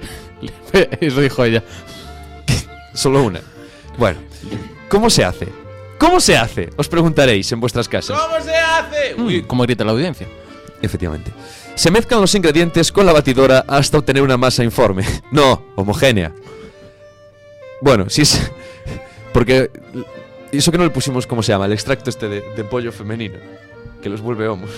D: Eso dijo ella.
C: Solo una. Bueno, ¿cómo se hace? ¿Cómo se hace? Os preguntaréis en vuestras casas.
D: ¿Cómo se hace? Uy, ¿cómo grita la audiencia?
C: Efectivamente. Se mezclan los ingredientes con la batidora hasta obtener una masa informe. No, homogénea. Bueno, si es... Porque... Eso que no le pusimos, ¿cómo se llama? El extracto este de pollo femenino. Que los vuelve homos.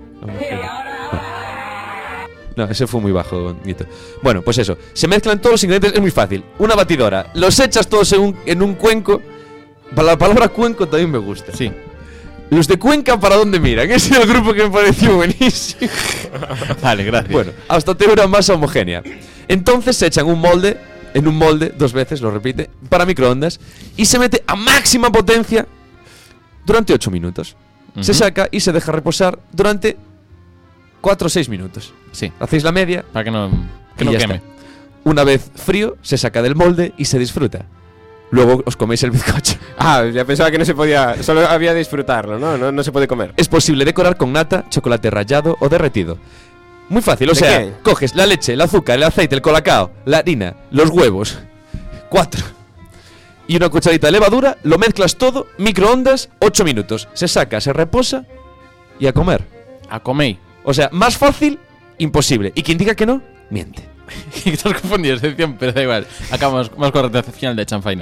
C: No, ese fue muy bajo, Guito. Bueno, pues eso. Se mezclan todos los ingredientes, es muy fácil. Una batidora. Los echas todos en un cuenco. La palabra cuenco también me gusta.
D: Sí.
C: Los de Cuenca, ¿para dónde miran? Ese es el grupo que me pareció buenísimo.
D: Vale, gracias.
C: Bueno, hasta tener una masa homogénea. Entonces se echa en un molde 2 veces, lo repite, para microondas, y se mete a máxima potencia durante 8 minutos. Se saca y se deja reposar durante 4 o 6 minutos.
D: Sí.
C: Hacéis la media.
D: Para que no
C: Y ya
D: queme.
C: está. Una vez frío, se saca del molde y se disfruta. Luego os coméis el bizcocho.
E: Ya pensaba que no se podía. Solo había de disfrutarlo, ¿no? No se puede comer.
C: Es posible decorar con nata, chocolate rallado o derretido. Muy fácil, o
E: ¿De
C: sea,
E: qué?
C: coges la leche, el azúcar, el aceite, el colacao, la harina, los huevos, 4 y una cucharadita de levadura, lo mezclas todo, microondas, 8 minutos. Se saca, se reposa y a comer.
D: A comer.
C: O sea, más fácil, imposible. Y quien diga que no, miente.
D: Y estás confundido, sección, pero da igual. Acabamos con la receta final de chanfaina.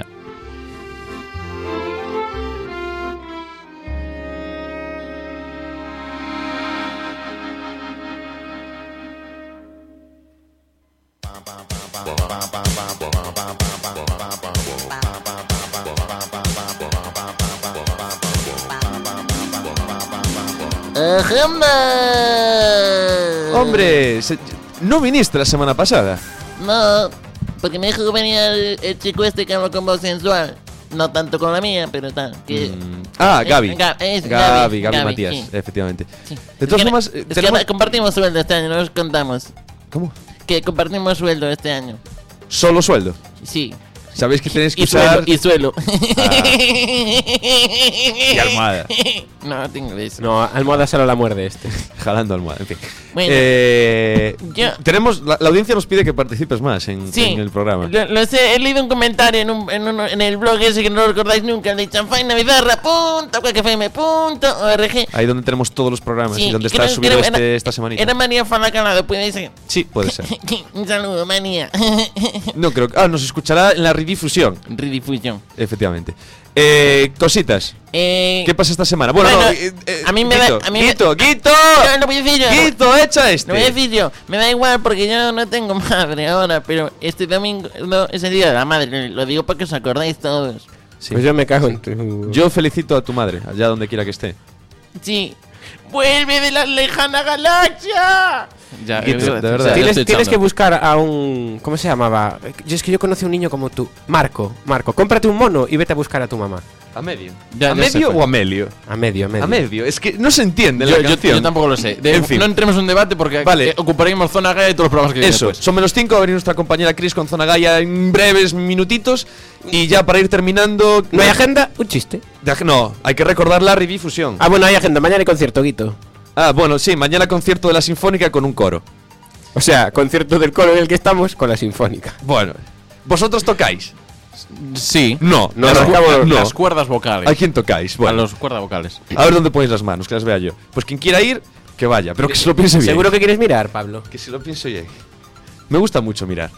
C: Hombre, no viniste la semana pasada.
J: No, porque me dijo que venía el chico este que habló con voz sensual. No tanto con la mía, pero tal.
C: Gaby. Gaby Matías,
J: sí.
C: efectivamente.
J: Sí.
C: De todas formas,
J: Es que compartimos sueldo este año, no nos contamos.
C: ¿Cómo?
J: Que compartimos sueldo este año.
C: ¿Solo sueldo?
J: Sí.
C: Sabéis que tenéis que
D: Y suelo,
C: usar...
D: y suelo.
C: Y almohada.
D: No tengo de eso.
E: No, almohada solo la muerde este.
C: Jalando almohada, en fin.
J: Bueno,
C: Tenemos... La audiencia nos pide que participes más en el programa.
J: Lo sé, he leído un comentario en el blog ese que no lo recordáis nunca, el de chanfainabizarra.quackfm.org.
C: Ahí donde tenemos todos los programas
J: Sí,
C: y donde
J: creo-
C: está subido
J: creo-
C: esta semanita.
J: Era María Falacalado, puede ser.
C: Sí, puede ser.
J: Un saludo, María.
C: No creo que... nos escuchará en la redifusión.
J: Redifusión.
C: Efectivamente. Cositas. ¿Qué pasa esta semana? Bueno,
J: Bueno,
C: no,
J: a mí me
C: Guito,
J: da... a mí me-
C: Guito, Guito.
J: No, lo voy a decir yo.
C: Guito, echa este.
J: Lo voy a decir yo. Me da igual porque yo no tengo madre ahora, pero este domingo no, es el día de la madre. Lo digo para que os acordáis todos.
C: Sí.
E: Pues yo me cago en tu...
C: Yo felicito a tu madre, allá donde quiera que esté.
J: Sí. ¡Vuelve de la lejana galaxia!
D: Ya,
C: Guito, de verdad.
D: ya
E: Tienes,
D: estoy
E: tienes que
D: echando.
E: buscar a un... ¿Cómo se llamaba? Es que yo conocí a un niño como tú. Marco, cómprate un mono y vete a buscar a tu mamá.
C: ¿A medio?
D: Ya,
C: ¿A
D: ya se
C: medio
D: fue.
C: o a medio?
E: A medio.
C: A medio. Es que no se entiende
D: Yo,
C: la
D: yo-
C: canción.
D: yo tampoco lo sé.
C: En fin.
D: No entremos en un debate porque
C: Vale.
D: ocuparemos Zona Gaya y todos los programas que vienen
C: Eso,
D: después.
C: son -5, va a venir nuestra compañera Chris con Zona Gaia en breves minutitos. Y ya para ir terminando...
E: ¿No hay agenda? Un chiste.
C: No, hay que recordar la redifusión.
E: Ah, bueno, hay agenda. Mañana hay concierto, Guito.
C: Ah, bueno, sí, mañana concierto de la Sinfónica con un coro.
E: O sea, concierto del coro en el que estamos con la Sinfónica.
C: Bueno, ¿vosotros tocáis?
D: Sí.
C: No,
E: No,
C: las,
E: arrancamos
C: no.
D: Las cuerdas vocales.
C: ¿A quién tocáis?
D: A
C: Bueno,
D: los cuerdas vocales.
C: a ver dónde ponéis las manos, que las vea yo. Pues quien quiera ir, que vaya, pero que se lo piense bien.
E: ¿Seguro que quieres mirar, Pablo?
C: Que se lo pienso yo. Me gusta mucho mirar.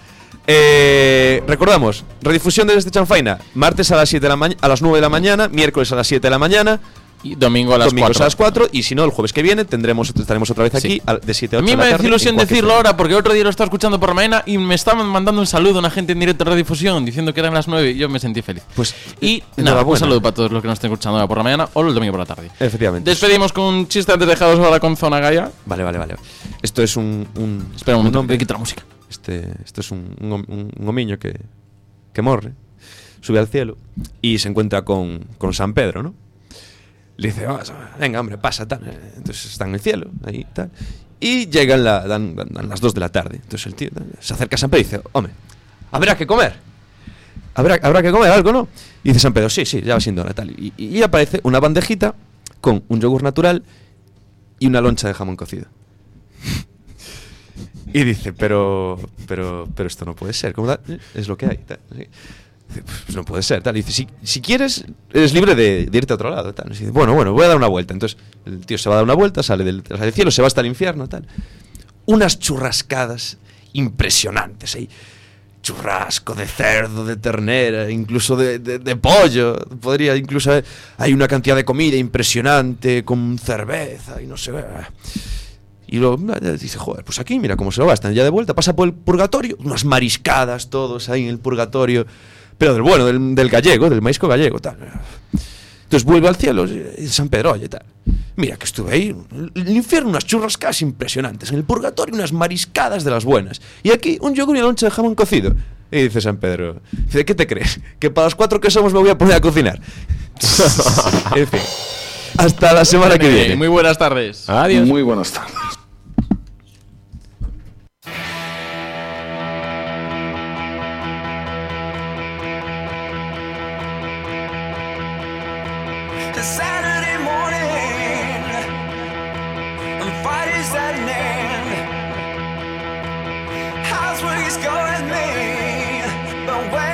C: Recordamos, redifusión de Desde Chanfaina, martes a las 7 de la a las 9 de la mañana, miércoles a las 7 de la mañana,
D: Y domingo a las
C: domingos
D: 4.
C: a las 4, y si no, el jueves que viene estaremos otra vez aquí de 7 a 8
D: A mí
C: de la
D: me
C: tarde.
D: hace ilusión
C: en Quack
D: decirlo
C: FM.
D: ahora porque otro día lo estaba escuchando por la mañana y me estaban mandando un saludo a una gente en directo de redifusión diciendo que eran las 9 y yo me sentí feliz.
C: Pues,
D: Y nada, un
C: enhorabuena.
D: saludo para todos los que nos estén escuchando ahora por la mañana o el domingo por la tarde.
C: Efectivamente.
D: Despedimos con un chiste antes de dejaros ahora con Zona Gaya.
C: Vale. Esto es
D: Espera un momento,
C: hombre.
D: me quito la música.
C: Esto es un homiño que morre, sube al cielo y se encuentra con San Pedro, ¿no? Le dice, venga, hombre, pasa, tal. Entonces está en el cielo, ahí, tal. Y llegan dan las 2 de la tarde. Entonces el tío se acerca a San Pedro y dice, hombre, habrá que comer. Habrá que comer algo, ¿no? Y dice San Pedro, sí, ya va siendo hora, tal. Y aparece una bandejita con un yogur natural y una loncha de jamón cocido. Y dice, pero esto no puede ser. ¿Cómo es lo que hay? Tal. Dice, pues no puede ser, tal. Y dice, si quieres, eres libre de irte a otro lado, tal. Y dice, bueno, voy a dar una vuelta. Entonces el tío se va a dar una vuelta, sale del cielo, se va hasta el infierno, tal. Unas churrascadas impresionantes ahí. Churrasco de cerdo, de ternera, incluso de pollo. Podría incluso haber, hay una cantidad de comida impresionante con cerveza y no sé. Y luego dice, joder, pues aquí mira cómo se lo gastan. Ya de vuelta pasa por el purgatorio, unas mariscadas todos ahí en el purgatorio, pero del bueno, del gallego, del marisco gallego, tal. Entonces vuelve al cielo y San Pedro, oye, tal. Mira que estuve ahí, en el infierno unas churrascadas impresionantes, en el purgatorio unas mariscadas de las buenas, y aquí un yogur y una loncha de jamón cocido. Y dice San Pedro, dice, ¿qué te crees? ¿Que para los 4 que somos me voy a poner a cocinar? En fin, hasta la semana que viene.
D: Muy buenas tardes.
E: Adiós.
G: Muy buenas tardes.
I: Saturday morning, and Friday's at an end. How's where he's going me? But where